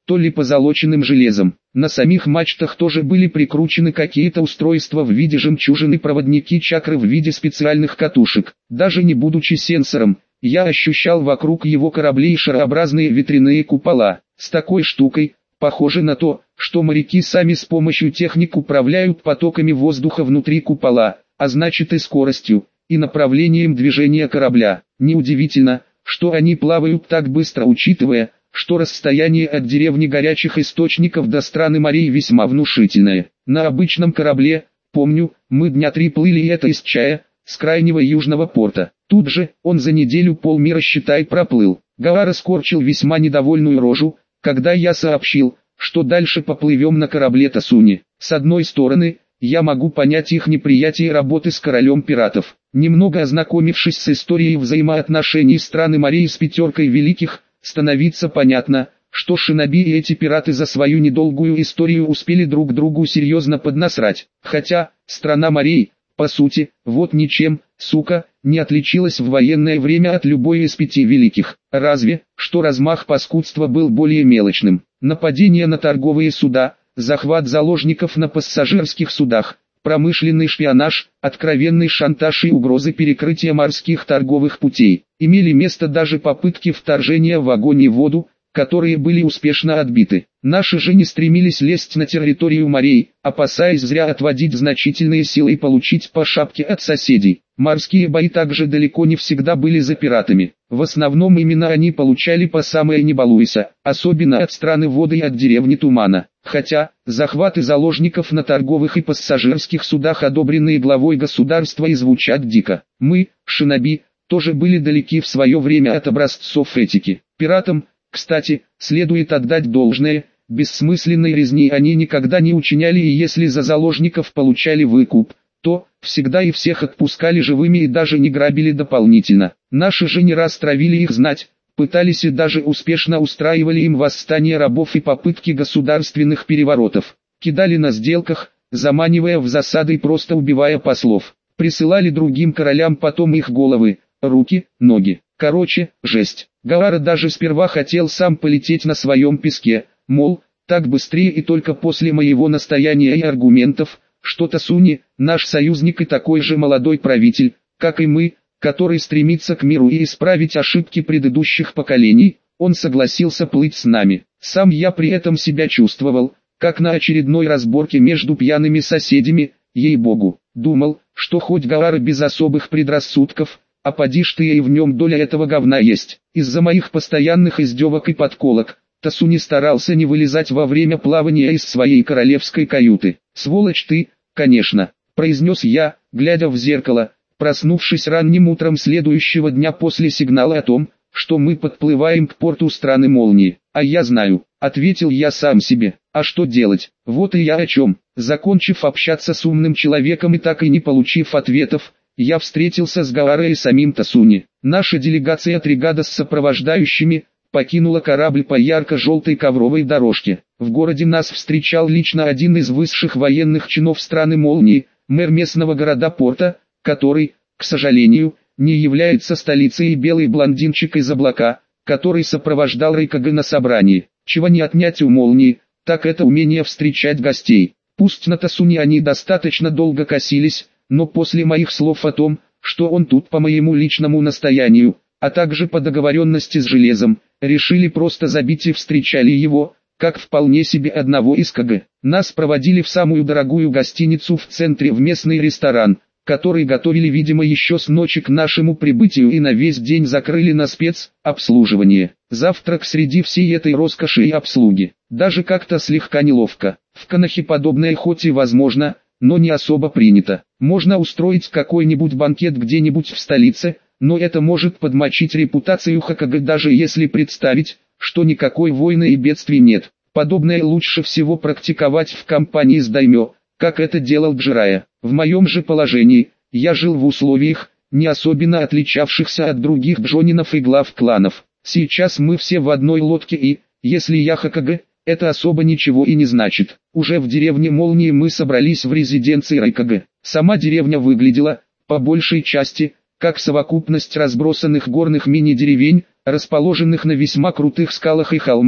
то ли позолоченным железом. На самих мачтах тоже были прикручены какие-то устройства в виде жемчужины, проводники чакры в виде специальных катушек. Даже не будучи сенсором, я ощущал вокруг его кораблей шарообразные ветряные купола. С такой штукой, похоже на то, что моряки сами с помощью техник управляют потоками воздуха внутри купола, а значит и скоростью, и направлением движения корабля. Неудивительно, что они плавают так быстро, учитывая, что расстояние от деревни горячих источников до страны морей весьма внушительное. На обычном корабле, помню, мы дня три плыли, и это из Чая, с крайнего южного порта. Тут же, он за неделю полмира, считай, проплыл. Гаара скорчил весьма недовольную рожу, когда я сообщил, что дальше поплывем на корабле Тасуни. С одной стороны, я могу понять их неприятие работы с королем пиратов. Немного ознакомившись с историей взаимоотношений страны морей с пятеркой великих, становится понятно, что шиноби и эти пираты за свою недолгую историю успели друг другу серьезно поднасрать. Хотя, страна морей, по сути, вот ничем, сука, не отличилась в военное время от любой из пяти великих. Разве, что размах паскудства был более мелочным. Нападение на торговые суда, захват заложников на пассажирских судах, промышленный шпионаж, откровенный шантаж и угрозы перекрытия морских торговых путей. Имели место даже попытки вторжения в огонь и воду, которые были успешно отбиты. Наши же не стремились лезть на территорию морей, опасаясь зря отводить значительные силы и получить по шапке от соседей. Морские бои также далеко не всегда были за пиратами. В основном именно они получали по самое не балуйся, особенно от страны воды и от деревни Тумана. Хотя, захваты заложников на торговых и пассажирских судах, одобренные главой государства, и звучат дико. Мы, шиноби, тоже были далеки в свое время от образцов этики. Пиратам, кстати, следует отдать должное, бессмысленной резни они никогда не учиняли, и если за заложников получали выкуп, то всегда и всех отпускали живыми и даже не грабили дополнительно. Наши же не раз травили их знать, пытались и даже успешно устраивали им восстание рабов и попытки государственных переворотов. Кидали на сделках, заманивая в засады и просто убивая послов. Присылали другим королям потом их головы, руки, ноги. Короче, жесть. Гаара даже сперва хотел сам полететь на своем песке, мол, так быстрее, и только после моего настояния и аргументов, что Тасуни, наш союзник и такой же молодой правитель, как и мы, который стремится к миру и исправить ошибки предыдущих поколений, он согласился плыть с нами. Сам я при этом себя чувствовал, как на очередной разборке между пьяными соседями, ей-богу. Думал, что хоть Гаара без особых предрассудков, а поди ж ты, и в нем доля этого говна есть. Из-за моих постоянных издевок и подколок, Тасуни старался не вылезать во время плавания из своей королевской каюты. «Сволочь ты, конечно», — произнес я, глядя в зеркало, проснувшись ранним утром следующего дня после сигнала о том, что мы подплываем к порту страны молнии. «А я знаю», — ответил я сам себе. «А что делать? Вот и я о чем». Закончив общаться с умным человеком и так и не получив ответов, я встретился с Гаарой и самим Тасуни. Наша делегация Тригада с сопровождающими покинула корабль по ярко-желтой ковровой дорожке. В городе нас встречал лично один из высших военных чинов страны молнии, мэр местного города-порта, который, к сожалению, не является столицей, и белый блондинчик из облака, который сопровождал Рейкага на собрании. Чего не отнять у молнии, так это умение встречать гостей. Пусть на Тасуни они достаточно долго косились, но после моих слов о том, что он тут по моему личному настоянию, а также по договоренности с железом, решили просто забить и встречали его, как вполне себе одного из КГ. Нас проводили в самую дорогую гостиницу в центре, в местный ресторан, который готовили, видимо, еще с ночи к нашему прибытию, и на весь день закрыли на спецобслуживание. Завтрак среди всей этой роскоши и обслуги. Даже как-то слегка неловко. В Канахе подобное хоть и возможно, но не особо принято. Можно устроить какой-нибудь банкет где-нибудь в столице, но это может подмочить репутацию Хоккаге, даже если представить, что никакой войны и бедствий нет. Подобное лучше всего практиковать в компании с даймё, как это делал Джирая. В моем же положении, я жил в условиях, не особенно отличавшихся от других джонинов и глав кланов. Сейчас мы все в одной лодке, и, если я Хоккаге, это особо ничего и не значит. Уже в деревне Молнии мы собрались в резиденции Рейкага. Сама деревня выглядела, по большей части, как совокупность разбросанных горных мини-деревень, расположенных на весьма крутых скалах и холмах,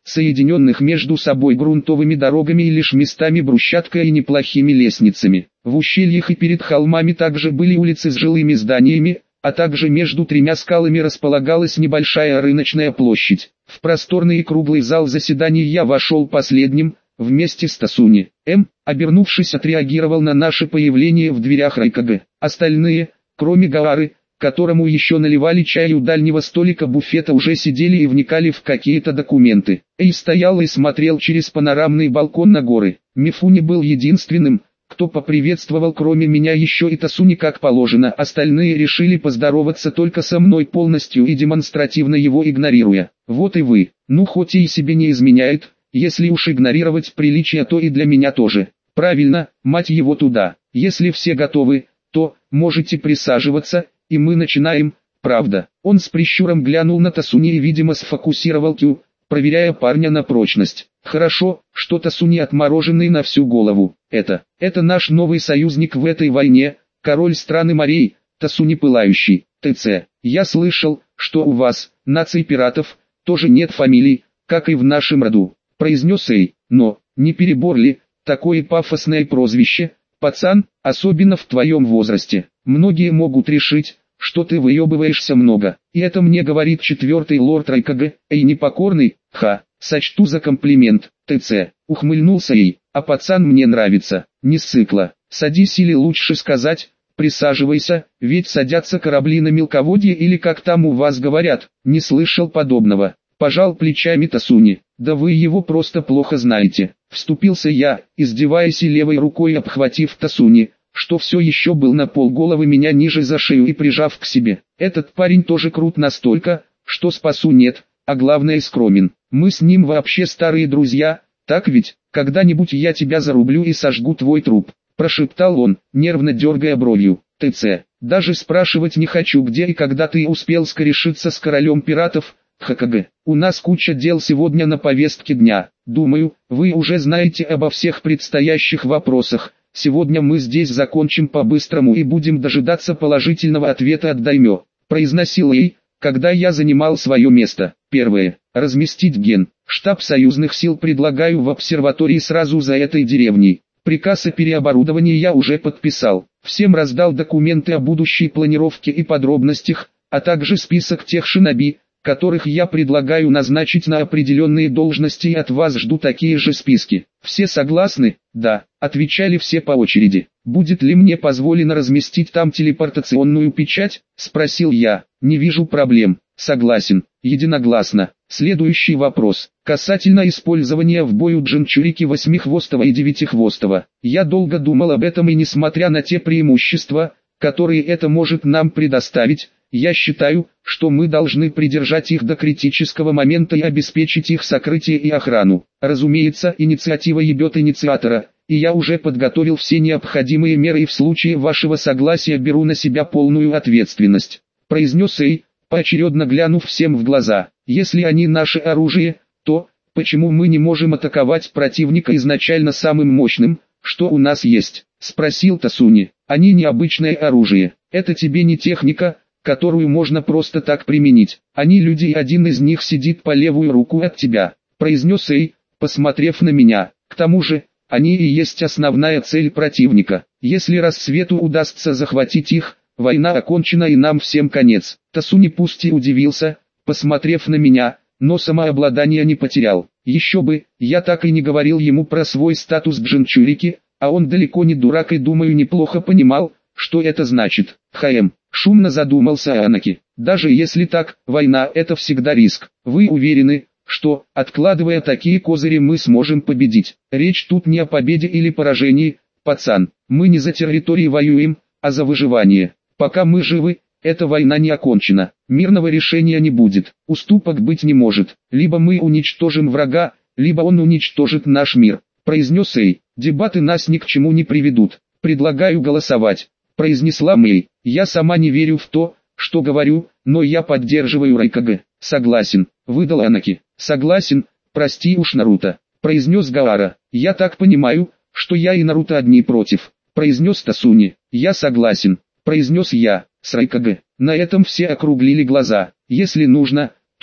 соединенных между собой грунтовыми дорогами и лишь местами брусчаткой и неплохими лестницами. В ущельях и перед холмами также были улицы с жилыми зданиями, а также между тремя скалами располагалась небольшая рыночная площадь. В просторный и круглый зал заседаний я вошел последним, вместе с Тасуни. М, обернувшись, отреагировал на наше появление в дверях Райкаге. Остальные, кроме Гаары, которому еще наливали чай у дальнего столика буфета, уже сидели и вникали в какие-то документы. Эй стоял и смотрел через панорамный балкон на горы. Мифуни был единственным, кто поприветствовал кроме меня еще и Тасуни как положено. Остальные решили поздороваться только со мной полностью и демонстративно его игнорируя. Вот и вы. Ну хоть и себе не изменяет, если уж игнорировать приличия, то и для меня тоже. Правильно, мать его туда. Если все готовы, то можете присаживаться, и мы начинаем. Правда. Он с прищуром глянул на Тасуни и видимо сфокусировал Кю, проверяя парня на прочность. Хорошо, что Тасуни отмороженный на всю голову. Это, это наш новый союзник в этой войне, король страны морей, Тасуни Пылающий. ТЦ. Я слышал, что у вас, наций пиратов, тоже нет фамилий, как и в нашем роду. Произнес Эй, но, не перебор ли, такое пафосное прозвище, пацан, особенно в твоем возрасте. Многие могут решить, что ты выебываешься много. И это мне говорит четвертый лорд Райкаге. Эй, непокорный, ха, сочту за комплимент. ТЦ. Ухмыльнулся Эй, а пацан мне нравится. Не ссыкла. Садись, или лучше сказать, присаживайся, ведь садятся корабли на мелководье или как там у вас говорят. Не слышал подобного. Пожал плечами Тасуни. Да вы его просто плохо знаете. Вступился я, издеваясь и левой рукой обхватив Тасуни, что все еще был на полголовы меня ниже за шею и прижав к себе. Этот парень тоже крут настолько, что спасу нет, а главное скромен. Мы с ним вообще старые друзья, так ведь? Когда-нибудь я тебя зарублю и сожгу твой труп, прошептал он, нервно дергая бровью. ТЦ. Даже спрашивать не хочу, где и когда ты успел скорешиться с королем пиратов. ХКГ. У нас куча дел сегодня на повестке дня. Думаю, вы уже знаете обо всех предстоящих вопросах. Сегодня мы здесь закончим по-быстрому и будем дожидаться положительного ответа от даймё. Произносил Эй, когда я занимал свое место. Первое. Разместить ген. Штаб союзных сил предлагаю в обсерватории сразу за этой деревней. Приказ о переоборудовании я уже подписал. Всем раздал документы о будущей планировке и подробностях, а также список тех шиноби, которых я предлагаю назначить на определенные должности, и от вас жду такие же списки. Все согласны? Да, отвечали все по очереди. Будет ли мне позволено разместить там телепортационную печать? Спросил я. Не вижу проблем. Согласен. Единогласно. Следующий вопрос. Касательно использования в бою джинчурики восьмихвостого и девятихвостого. Я долго думал об этом, и несмотря на те преимущества, которые это может нам предоставить, я считаю, что мы должны придержать их до критического момента и обеспечить их сокрытие и охрану. Разумеется, инициатива ебет инициатора, и я уже подготовил все необходимые меры и в случае вашего согласия беру на себя полную ответственность. Произнес Эй, поочередно глянув всем в глаза. Если они наше оружие, то почему мы не можем атаковать противника изначально самым мощным, что у нас есть? Спросил Тасуни. Они необычное оружие. Это тебе не техника, которую можно просто так применить. Они люди, и один из них сидит по левую руку от тебя, произнес Эй, посмотрев на меня. К тому же, они и есть основная цель противника. Если рассвету удастся захватить их, война окончена и нам всем конец. Тасуни пусть и удивился, посмотрев на меня, но самообладание не потерял. Еще бы, я так и не говорил ему про свой статус джинчурики, а он далеко не дурак и, думаю, неплохо понимал, что это значит. ХМ. Шумно задумался Анаки. Даже если так, война – это всегда риск. Вы уверены, что, откладывая такие козыри, мы сможем победить? Речь тут не о победе или поражении, пацан. Мы не за территории воюем, а за выживание. Пока мы живы, эта война не окончена. Мирного решения не будет. Уступок быть не может. Либо мы уничтожим врага, либо он уничтожит наш мир. Произнес Эй. Дебаты нас ни к чему не приведут. Предлагаю голосовать. Произнесла Мэй. Я сама не верю в то, что говорю, но я поддерживаю Райкаге. Согласен, выдал Анаки. Согласен, прости уж, Наруто. Произнес Гаара. Я так понимаю, что я и Наруто одни против. Произнес Тасуни. Я согласен. Произнес я, с Райкаге. На этом все округлили глаза. Если нужно, то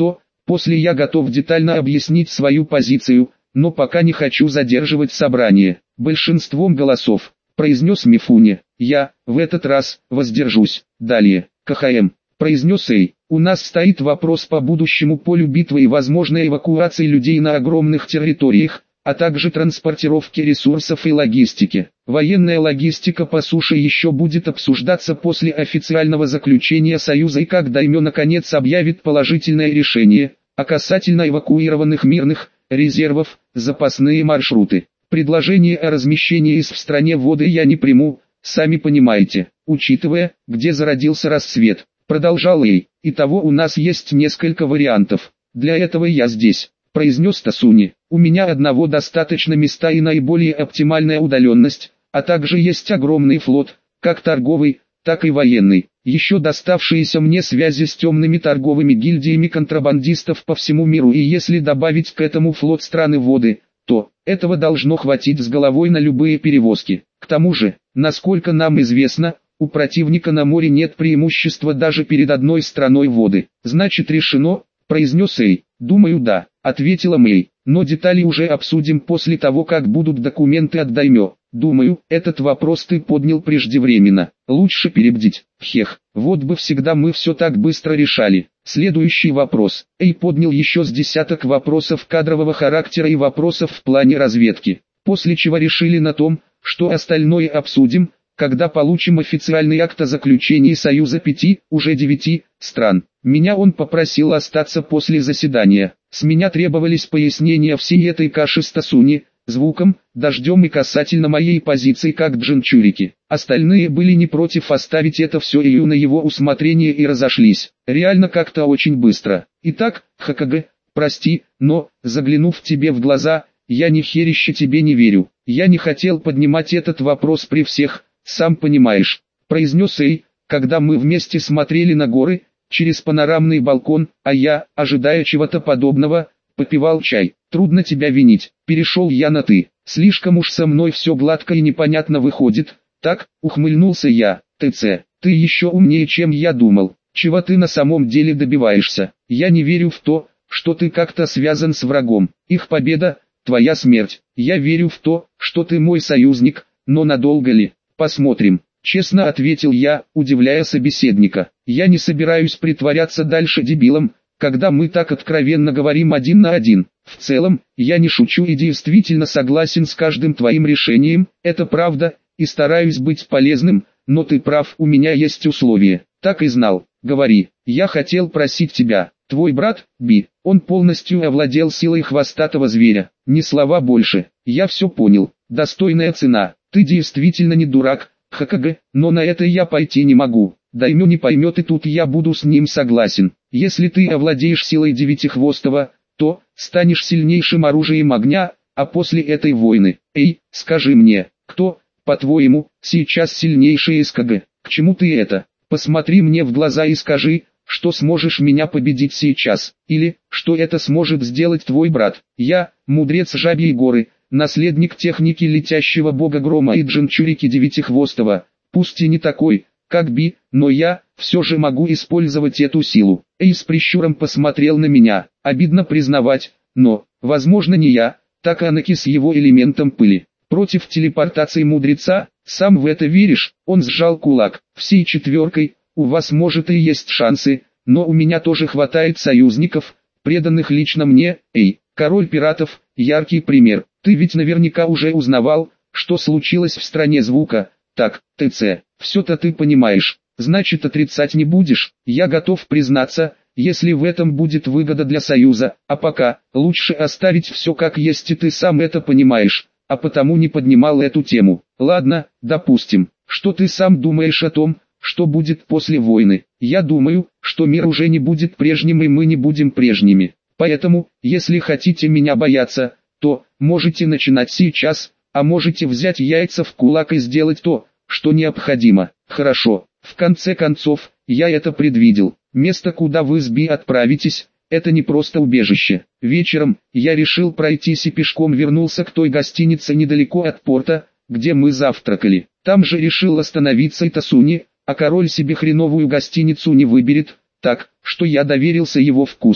После я готов детально объяснить свою позицию, но пока не хочу задерживать собрание. Большинством голосов, произнес Мифуне. Я, в этот раз, воздержусь. Далее, КХМ, произнес Эй. У нас стоит вопрос по будущему полю битвы и возможной эвакуации людей на огромных территориях, а также транспортировки ресурсов и логистики. Военная логистика по суше еще будет обсуждаться после официального заключения Союза и как Даймё наконец объявит положительное решение, а касательно эвакуированных мирных резервов, запасные маршруты. Предложение о размещении из в стране воды я не приму, сами понимаете, учитывая, где зародился рассвет. Продолжал Эй, итого у нас есть несколько вариантов. Для этого я здесь, произнес Тасуни. У меня одного достаточно места и наиболее оптимальная удаленность, а также есть огромный флот, как торговый, так и военный. Еще доставшиеся мне связи с темными торговыми гильдиями контрабандистов по всему миру, и если добавить к этому флот страны воды, то этого должно хватить с головой на любые перевозки. К тому же, насколько нам известно, у противника на море нет преимущества даже перед одной страной воды. Значит решено, произнес Эй. Думаю да, ответила Мэй, но детали уже обсудим после того, как будут документы от Даймё. Думаю, этот вопрос ты поднял преждевременно. Лучше перебдить. Хех, вот бы всегда мы все так быстро решали. Следующий вопрос. Эй поднял еще с десяток вопросов кадрового характера и вопросов в плане разведки. После чего решили на том, что остальное обсудим, когда получим официальный акт о заключении Союза пяти, уже девяти, стран. Меня он попросил остаться после заседания. С меня требовались пояснения всей этой каши с Тасуни, звуком, дождем и касательно моей позиции как джинчурики. Остальные были не против оставить это все Ию на его усмотрение и разошлись. Реально как-то очень быстро. Итак, ХКГ, прости, но, заглянув тебе в глаза, я ни херище тебе не верю. Я не хотел поднимать этот вопрос при всех, сам понимаешь, произнес Эй, когда мы вместе смотрели на горы, через панорамный балкон, а я, ожидая чего-то подобного, попивал чай. Трудно тебя винить, перешел я на «ты». Слишком уж со мной все гладко и непонятно выходит. Так, ухмыльнулся я. ТЦ, ты еще умнее, чем я думал. Чего ты на самом деле добиваешься? Я не верю в то, что ты как-то связан с врагом. Их победа, твоя смерть. Я верю в то, что ты мой союзник, но надолго ли? Посмотрим. Честно ответил я, удивляя собеседника. Я не собираюсь притворяться дальше дебилом, когда мы так откровенно говорим один на один. В целом, я не шучу и действительно согласен с каждым твоим решением, это правда, и стараюсь быть полезным, но ты прав, у меня есть условия. Так и знал. Говори. Я хотел просить тебя. Твой брат, Би, он полностью овладел силой хвостатого зверя. Ни слова больше. Я все понял. Достойная цена. Ты действительно не дурак, ХКГ, но на это я пойти не могу. Даймё не поймет, и тут я буду с ним согласен. Если ты овладеешь силой Девятихвостого, то станешь сильнейшим оружием огня, а после этой войны, эй, скажи мне, кто, по-твоему, сейчас сильнейший из КГ? К чему ты это? Посмотри мне в глаза и скажи, что сможешь меня победить сейчас, или, что это сможет сделать твой брат. Я, мудрец Жабьей горы, наследник техники летящего бога грома и джинчурики Девятихвостого, пусть и не такой, как Би, но я, все же могу использовать эту силу. Эй с прищуром посмотрел на меня, обидно признавать, но, возможно не я, так Анаки с его элементом пыли. Против телепортации мудреца, сам в это веришь? Он сжал кулак. Всей четверкой, у вас может и есть шансы, но у меня тоже хватает союзников, преданных лично мне. Эй, король пиратов, яркий пример. Ты ведь наверняка уже узнавал, что случилось в стране звука. Так, ТЦ, все-то ты понимаешь, значит отрицать не будешь. Я готов признаться, если в этом будет выгода для Союза, а пока, лучше оставить все как есть, и ты сам это понимаешь, а потому не поднимал эту тему. Ладно, допустим, что ты сам думаешь о том, что будет после войны. Я думаю, что мир уже не будет прежним и мы не будем прежними. Поэтому, если хотите меня бояться, то, можете начинать сейчас, а можете взять яйца в кулак и сделать то, что необходимо. Хорошо, в конце концов, я это предвидел. Место, куда вы с Би отправитесь, это не просто убежище. Вечером, я решил пройтись и пешком вернулся к той гостинице недалеко от порта, где мы завтракали. Там же решил остановиться и Тасуни, а король себе хреновую гостиницу не выберет, так, что я доверился его вкусу.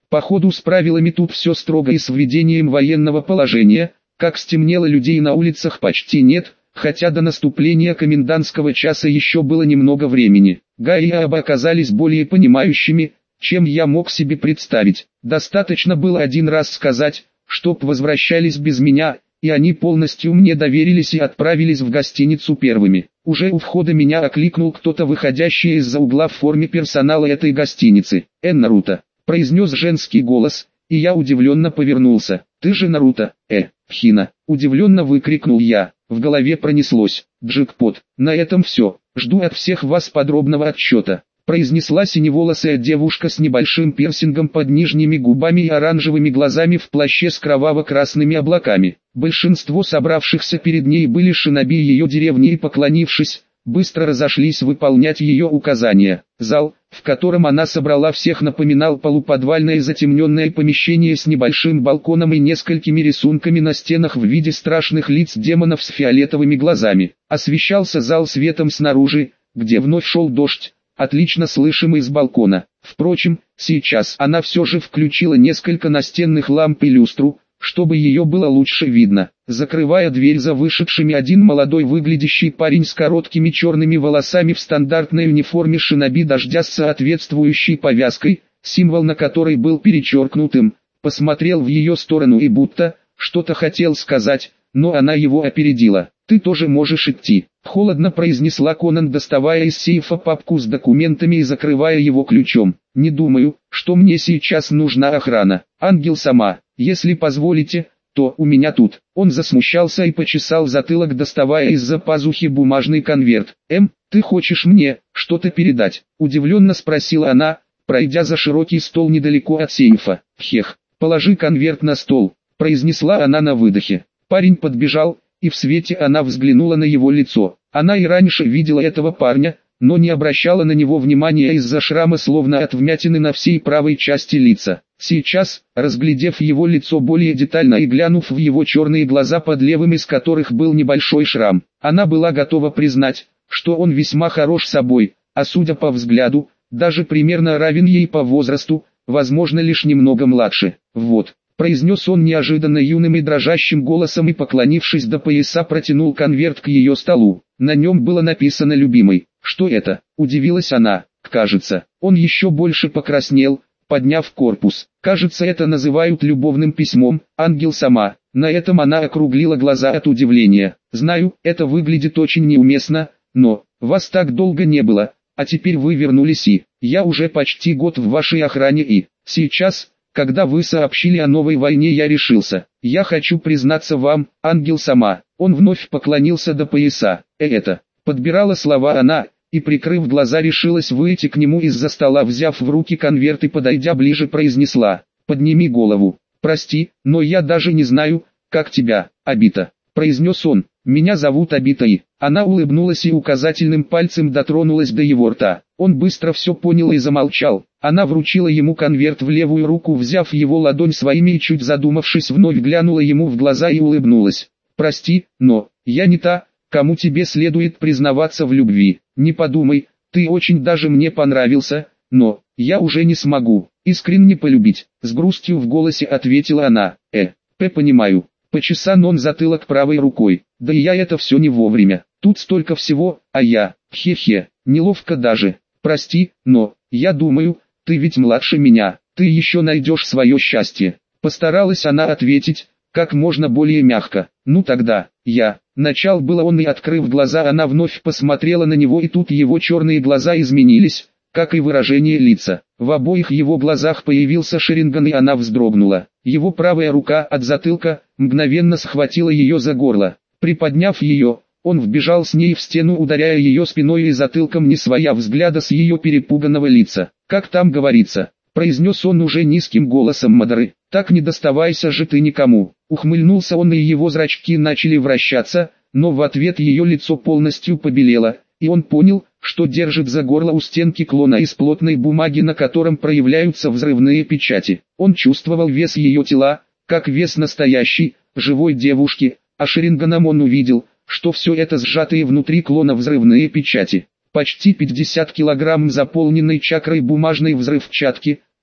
Походу с правилами тут все строго и с введением военного положения, как стемнело, людей на улицах почти нет, хотя до наступления комендантского часа еще было немного времени. Гай и Аба оказались более понимающими, чем я мог себе представить. Достаточно было один раз сказать, чтоб возвращались без меня, и они полностью мне доверились и отправились в гостиницу первыми. Уже у входа меня окликнул кто-то, выходящий из-за угла в форме персонала этой гостиницы. «Эн, Наруто», — произнес женский голос, и я удивленно повернулся. «Ты же Наруто, э, Хина», — удивленно выкрикнул я. В голове пронеслось: «Джекпот, на этом все, жду от всех вас подробного отчета», произнесла синеволосая девушка с небольшим пирсингом под нижними губами и оранжевыми глазами в плаще с кроваво-красными облаками. Большинство собравшихся перед ней были шиноби ее деревни и, поклонившись, быстро разошлись выполнять ее указания. Зал, в котором она собрала всех, напоминал полуподвальное затемненное помещение с небольшим балконом и несколькими рисунками на стенах в виде страшных лиц демонов с фиолетовыми глазами. Освещался зал светом снаружи, где вновь шел дождь, отлично слышимый с балкона. Впрочем, сейчас она все же включила несколько настенных ламп и люстру, чтобы ее было лучше видно. Закрывая дверь за вышедшими, один молодой выглядящий парень с короткими черными волосами в стандартной униформе шиноби дождя с соответствующей повязкой, символ на которой был перечеркнутым, посмотрел в ее сторону и будто что-то хотел сказать, но она его опередила. «Ты тоже можешь идти», — холодно произнесла Конан, доставая из сейфа папку с документами и закрывая его ключом. «Не думаю, что мне сейчас нужна охрана. Ангел сама, если позволите, то у меня тут». Он засмущался и почесал затылок, доставая из-за пазухи бумажный конверт. «Эм, ты хочешь мне что-то передать?» — удивленно спросила она, пройдя за широкий стол недалеко от сейфа. «Хех, положи конверт на стол», — произнесла она на выдохе. Парень подбежал, и в свете она взглянула на его лицо. Она и раньше видела этого парня, но не обращала на него внимания из-за шрама, словно от вмятины на всей правой части лица. Сейчас, разглядев его лицо более детально и глянув в его черные глаза, под левым из которых был небольшой шрам, она была готова признать, что он весьма хорош собой, а судя по взгляду, даже примерно равен ей по возрасту, возможно лишь немного младше. «Вот», — произнес он неожиданно юным и дрожащим голосом и, поклонившись до пояса, протянул конверт к ее столу. На нем было написано «Любимый». «Что это?» — удивилась она. «Кажется». Он еще больше покраснел, подняв корпус. «Кажется, это называют любовным письмом, ангел сама». На этом она округлила глаза от удивления. «Знаю, это выглядит очень неуместно, но вас так долго не было, а теперь вы вернулись, и я уже почти год в вашей охране, и сейчас, когда вы сообщили о новой войне, я решился. Я хочу признаться вам, ангел сама». Он вновь поклонился до пояса. «Э это...» Подбирала слова она, и, прикрыв глаза, решилась выйти к нему из-за стола, взяв в руки конверт и, подойдя ближе, произнесла: «Подними голову». «Прости, но я даже не знаю, как тебя, Обита», — произнес он. «Меня зовут Обита». И она улыбнулась и указательным пальцем дотронулась до его рта. Он быстро все понял и замолчал. Она вручила ему конверт в левую руку, взяв его ладонь своими и, чуть задумавшись, вновь глянула ему в глаза и улыбнулась. «Прости, но я не та, кому тебе следует признаваться в любви. Не подумай, ты очень даже мне понравился, но я уже не смогу искренне полюбить», — с грустью в голосе ответила она. «Э, п понимаю». Почесал он затылок правой рукой. «Да и я это все не вовремя. Тут столько всего, а я, хе-хе, неловко даже. Прости, но я думаю, ты ведь младше меня, ты еще найдешь свое счастье». Постаралась она ответить как можно более мягко. «Ну тогда, я...» Начал было он, и, открыв глаза, она вновь посмотрела на него, и тут его черные глаза изменились, как и выражение лица. В обоих его глазах появился Шеринган, и она вздрогнула. Его правая рука от затылка мгновенно схватила ее за горло. Приподняв ее, он вбежал с ней в стену, ударяя ее спиной и затылком, не сводя взгляда с ее перепуганного лица. «Как там говорится», — произнес он уже низким голосом Мадары, — «так не доставайся же ты никому». Ухмыльнулся он, и его зрачки начали вращаться, но в ответ ее лицо полностью побелело, и он понял, что держит за горло у стенки клона из плотной бумаги, на котором проявляются взрывные печати. Он чувствовал вес ее тела, как вес настоящей, живой девушки, а Шеринганом он увидел, что все это сжатые внутри клона взрывные печати. Почти пятьдесят килограмм заполненной чакрой бумажной взрывчатки,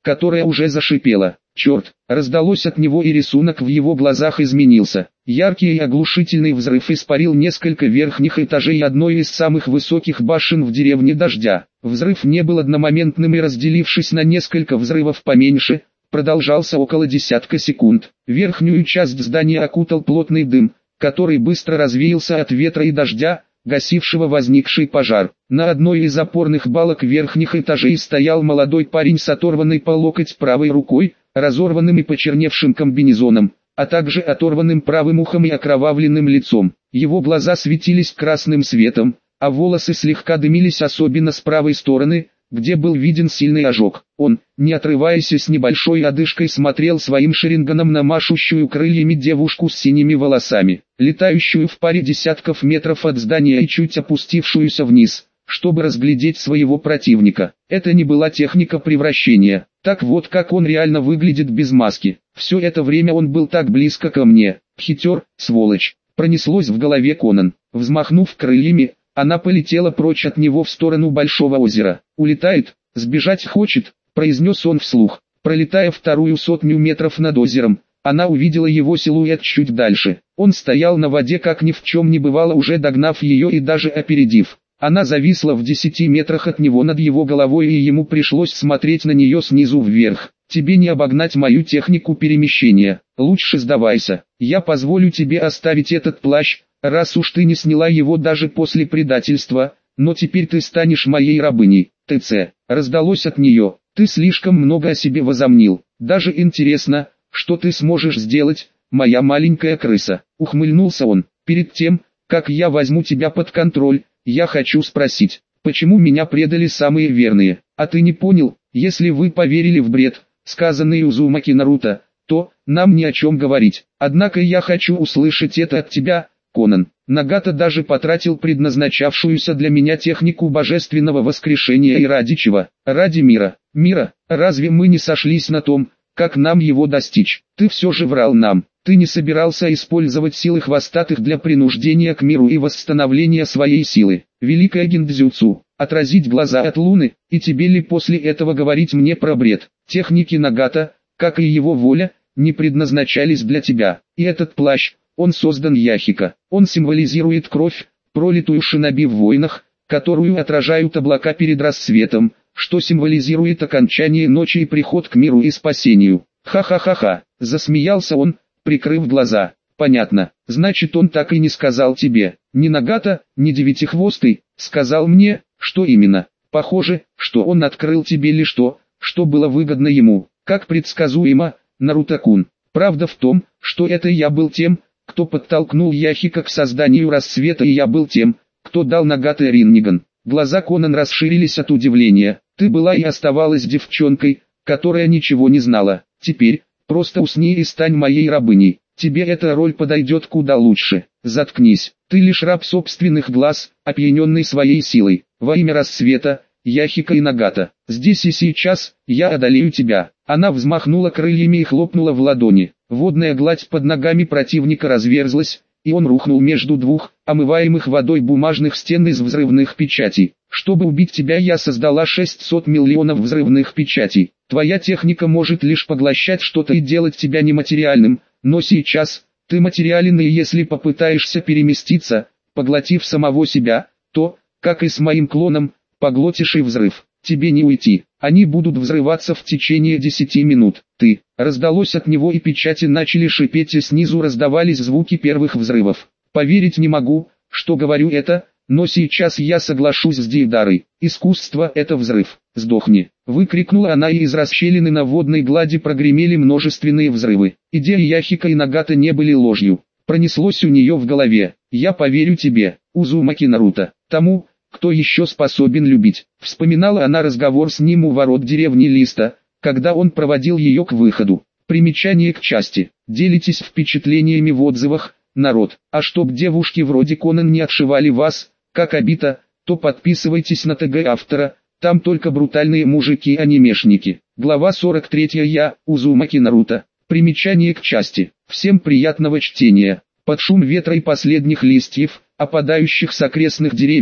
которая уже зашипела. Черт, раздалось от него, и рисунок в его глазах изменился. Яркий и оглушительный взрыв испарил несколько верхних этажей одной из самых высоких башен в деревне Дождя. Взрыв не был одномоментным и, разделившись на несколько взрывов поменьше, продолжался около десятка секунд. Верхнюю часть здания окутал плотный дым, который быстро развеялся от ветра и дождя, гасившего возникший пожар. На одной из опорных балок верхних этажей стоял молодой парень с оторванной по локоть правой рукой, разорванным и почерневшим комбинезоном, а также оторванным правым ухом и окровавленным лицом. Его глаза светились красным светом, а волосы слегка дымились, особенно с правой стороны, где был виден сильный ожог. Он, не отрываясь и с небольшой одышкой, смотрел своим шеринганом на машущую крыльями девушку с синими волосами, летающую в паре десятков метров от здания и чуть опустившуюся вниз, чтобы разглядеть своего противника. Это не была техника превращения. Так вот как он реально выглядит без маски. Все это время он был так близко ко мне. Хитер, сволочь. Пронеслось в голове Конан. Взмахнув крыльями, она полетела прочь от него в сторону большого озера. «Улетает, сбежать хочет», — произнес он вслух. Пролетая вторую сотню метров над озером, она увидела его силуэт чуть дальше. Он стоял на воде, как ни в чем не бывало, уже догнав ее и даже опередив. Она зависла в десяти метрах от него над его головой, и ему пришлось смотреть на нее снизу вверх. «Тебе не обогнать мою технику перемещения. Лучше сдавайся. Я позволю тебе оставить этот плащ, раз уж ты не сняла его даже после предательства, но теперь ты станешь моей рабыней». «ТЦ», раздалось от нее. «Ты слишком много о себе возомнил. Даже интересно, что ты сможешь сделать, моя маленькая крыса». Ухмыльнулся он. «Перед тем, как я возьму тебя под контроль, я хочу спросить, почему меня предали самые верные? А ты не понял? Если вы поверили в бред, сказанный Узумаки Наруто, то нам ни о чем говорить. Однако я хочу услышать это от тебя, Конан». Нагата даже потратил предназначавшуюся для меня технику божественного воскрешения, и ради чего? Ради мира. Мира, разве мы не сошлись на том, как нам его достичь? Ты все же врал нам. Ты не собирался использовать силы хвостатых для принуждения к миру и восстановления своей силы. Великая гиндзюцу, отразить глаза от луны, и тебе ли после этого говорить мне про бред? Техники Нагата, как и его воля, не предназначались для тебя. И этот плащ, он создан Яхико. Он символизирует кровь, пролитую шиноби в войнах, которую отражают облака перед рассветом, что символизирует окончание ночи и приход к миру и спасению. Ха-ха-ха-ха, засмеялся он, прикрыв глаза. Понятно, значит он так и не сказал тебе, ни Нагата, ни Девятихвостый, сказал мне, что именно. Похоже, что он открыл тебе лишь то, что было выгодно ему, как предсказуемо, Наруто-кун. Правда в том, что это я был тем, кто подтолкнул Яхико к созданию рассвета, и я был тем, кто дал Нагата Ринниган. Глаза Конан расширились от удивления. Ты была и оставалась девчонкой, которая ничего не знала. Теперь, просто усни и стань моей рабыней. Тебе эта роль подойдет куда лучше. Заткнись, ты лишь раб собственных глаз, опьяненный своей силой. Во имя рассвета, Яхико и Нагата, здесь и сейчас, я одолею тебя. Она взмахнула крыльями и хлопнула в ладони. Водная гладь под ногами противника разверзлась, и он рухнул между двух, омываемых водой бумажных стен из взрывных печатей. Чтобы убить тебя, я создала шестьсот миллионов взрывных печатей. Твоя техника может лишь поглощать что-то и делать тебя нематериальным, но сейчас, ты материален, и если попытаешься переместиться, поглотив самого себя, то, как и с моим клоном, поглотишь и взрыв. Тебе не уйти, они будут взрываться в течение десяти минут. Ты, раздалось от него, и печати начали шипеть, и снизу раздавались звуки первых взрывов. Поверить не могу, что говорю это, но сейчас я соглашусь с Дейдарой. Искусство — это взрыв. Сдохни, выкрикнула она, и из расщелины на водной глади прогремели множественные взрывы. Идеи Яхико и Нагата не были ложью. Пронеслось у нее в голове. Я поверю тебе, Узумаки Наруто, тому, кто еще способен любить. Вспоминала она разговор с ним у ворот деревни Листа, когда он проводил ее к выходу. Примечание к части. Делитесь впечатлениями в отзывах, народ. А чтоб девушки вроде Конан не отшивали вас, как Обита, то подписывайтесь на ТГ автора, там только брутальные мужики-анимешники. Глава сорок три. Я, Узумаки Наруто. Примечание к части. Всем приятного чтения. Под шум ветра и последних листьев, опадающих с окрестных деревьев,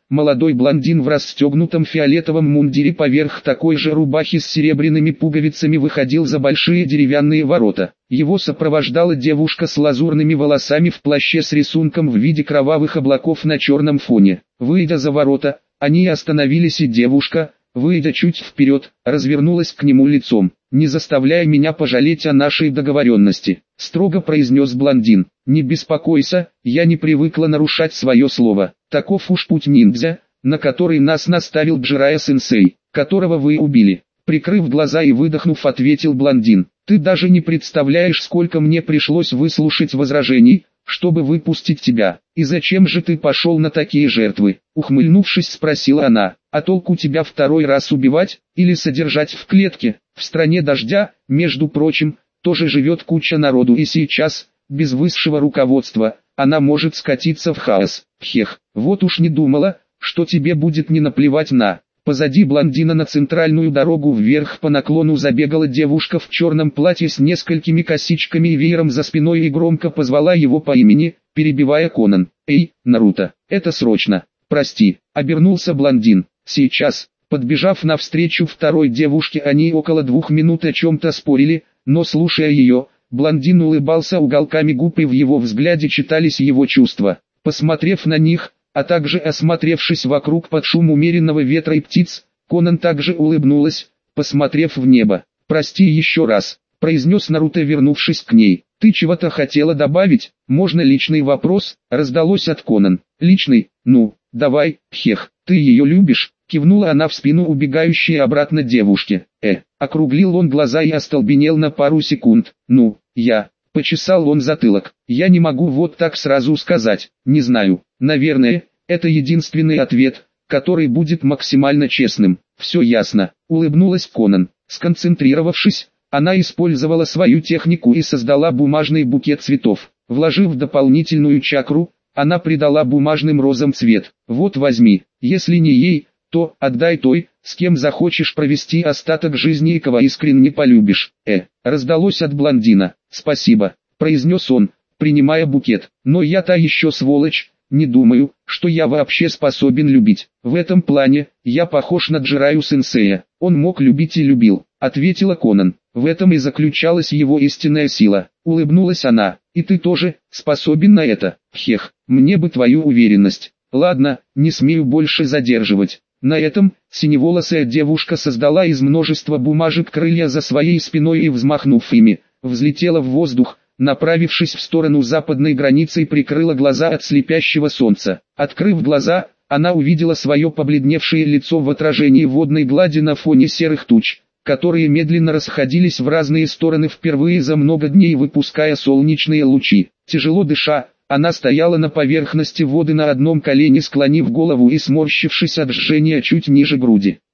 Молодой блондин в расстегнутом фиолетовом мундире поверх такой же рубахи с серебряными пуговицами выходил за большие деревянные ворота. Его сопровождала девушка с лазурными волосами в плаще с рисунком в виде кровавых облаков на черном фоне. Выйдя за ворота, они остановились, и девушка, выйдя чуть вперед, развернулась к нему лицом. «Не заставляй меня пожалеть о нашей договоренности», — строго произнес блондин. «Не беспокойся, я не привыкла нарушать свое слово. Таков уж путь ниндзя, на который нас наставил Джирайя-сенсей, которого вы убили». Прикрыв глаза и выдохнув, ответил блондин. «Ты даже не представляешь, сколько мне пришлось выслушать возражений, чтобы выпустить тебя. И зачем же ты пошел на такие жертвы?» Ухмыльнувшись, спросила она. «А толку тебя второй раз убивать, или содержать в клетке? В стране дождя, между прочим, тоже живет куча народу, и сейчас, без высшего руководства, она может скатиться в хаос. Хех, вот уж не думала, что тебе будет не наплевать на...» Позади блондина на центральную дорогу вверх по наклону забегала девушка в черном платье с несколькими косичками и веером за спиной и громко позвала его по имени, перебивая Конан. «Эй, Наруто, это срочно!» «Прости», — обернулся блондин. «Сейчас». Подбежав навстречу второй девушке, они около двух минут о чем-то спорили, но слушая ее, блондин улыбался уголками губ, и в его взгляде читались его чувства. Посмотрев на них, а также осмотревшись вокруг под шум умеренного ветра и птиц, Конан также улыбнулась, посмотрев в небо. «Прости еще раз», — произнес Наруто, вернувшись к ней. «Ты чего-то хотела добавить? Можно личный вопрос?» — раздалось от Конан. «Личный? Ну, давай, хех, ты ее любишь?» — кивнула она в спину убегающей обратно девушке. «Э», — округлил он глаза и остолбенел на пару секунд. «Ну, я...» — почесал он затылок. «Я не могу вот так сразу сказать, не знаю. Наверное, это единственный ответ, который будет максимально честным». «Все ясно», — улыбнулась Конан. Сконцентрировавшись, она использовала свою технику и создала бумажный букет цветов. Вложив дополнительную чакру, она придала бумажным розам цвет. «Вот возьми, если не ей, то отдай той, с кем захочешь провести остаток жизни и кого искренне полюбишь». «Э», раздалось от блондина. «Спасибо», произнес он, принимая букет. «Но я та еще сволочь, не думаю, что я вообще способен любить. В этом плане, я похож на Джирайю-сенсея. Он мог любить и любил», ответила Конан. «В этом и заключалась его истинная сила». Улыбнулась она. «И ты тоже способен на это?» «Хех, мне бы твою уверенность». «Ладно, не смею больше задерживать». На этом, синеволосая девушка создала из множества бумажек крылья за своей спиной и, взмахнув ими, взлетела в воздух, направившись в сторону западной границы, и прикрыла глаза от слепящего солнца. Открыв глаза, она увидела свое побледневшее лицо в отражении водной глади на фоне серых туч, которые медленно расходились в разные стороны впервые за много дней, выпуская солнечные лучи. Тяжело дыша, она стояла на поверхности воды на одном колене, склонив голову и сморщившись от жжения чуть ниже груди.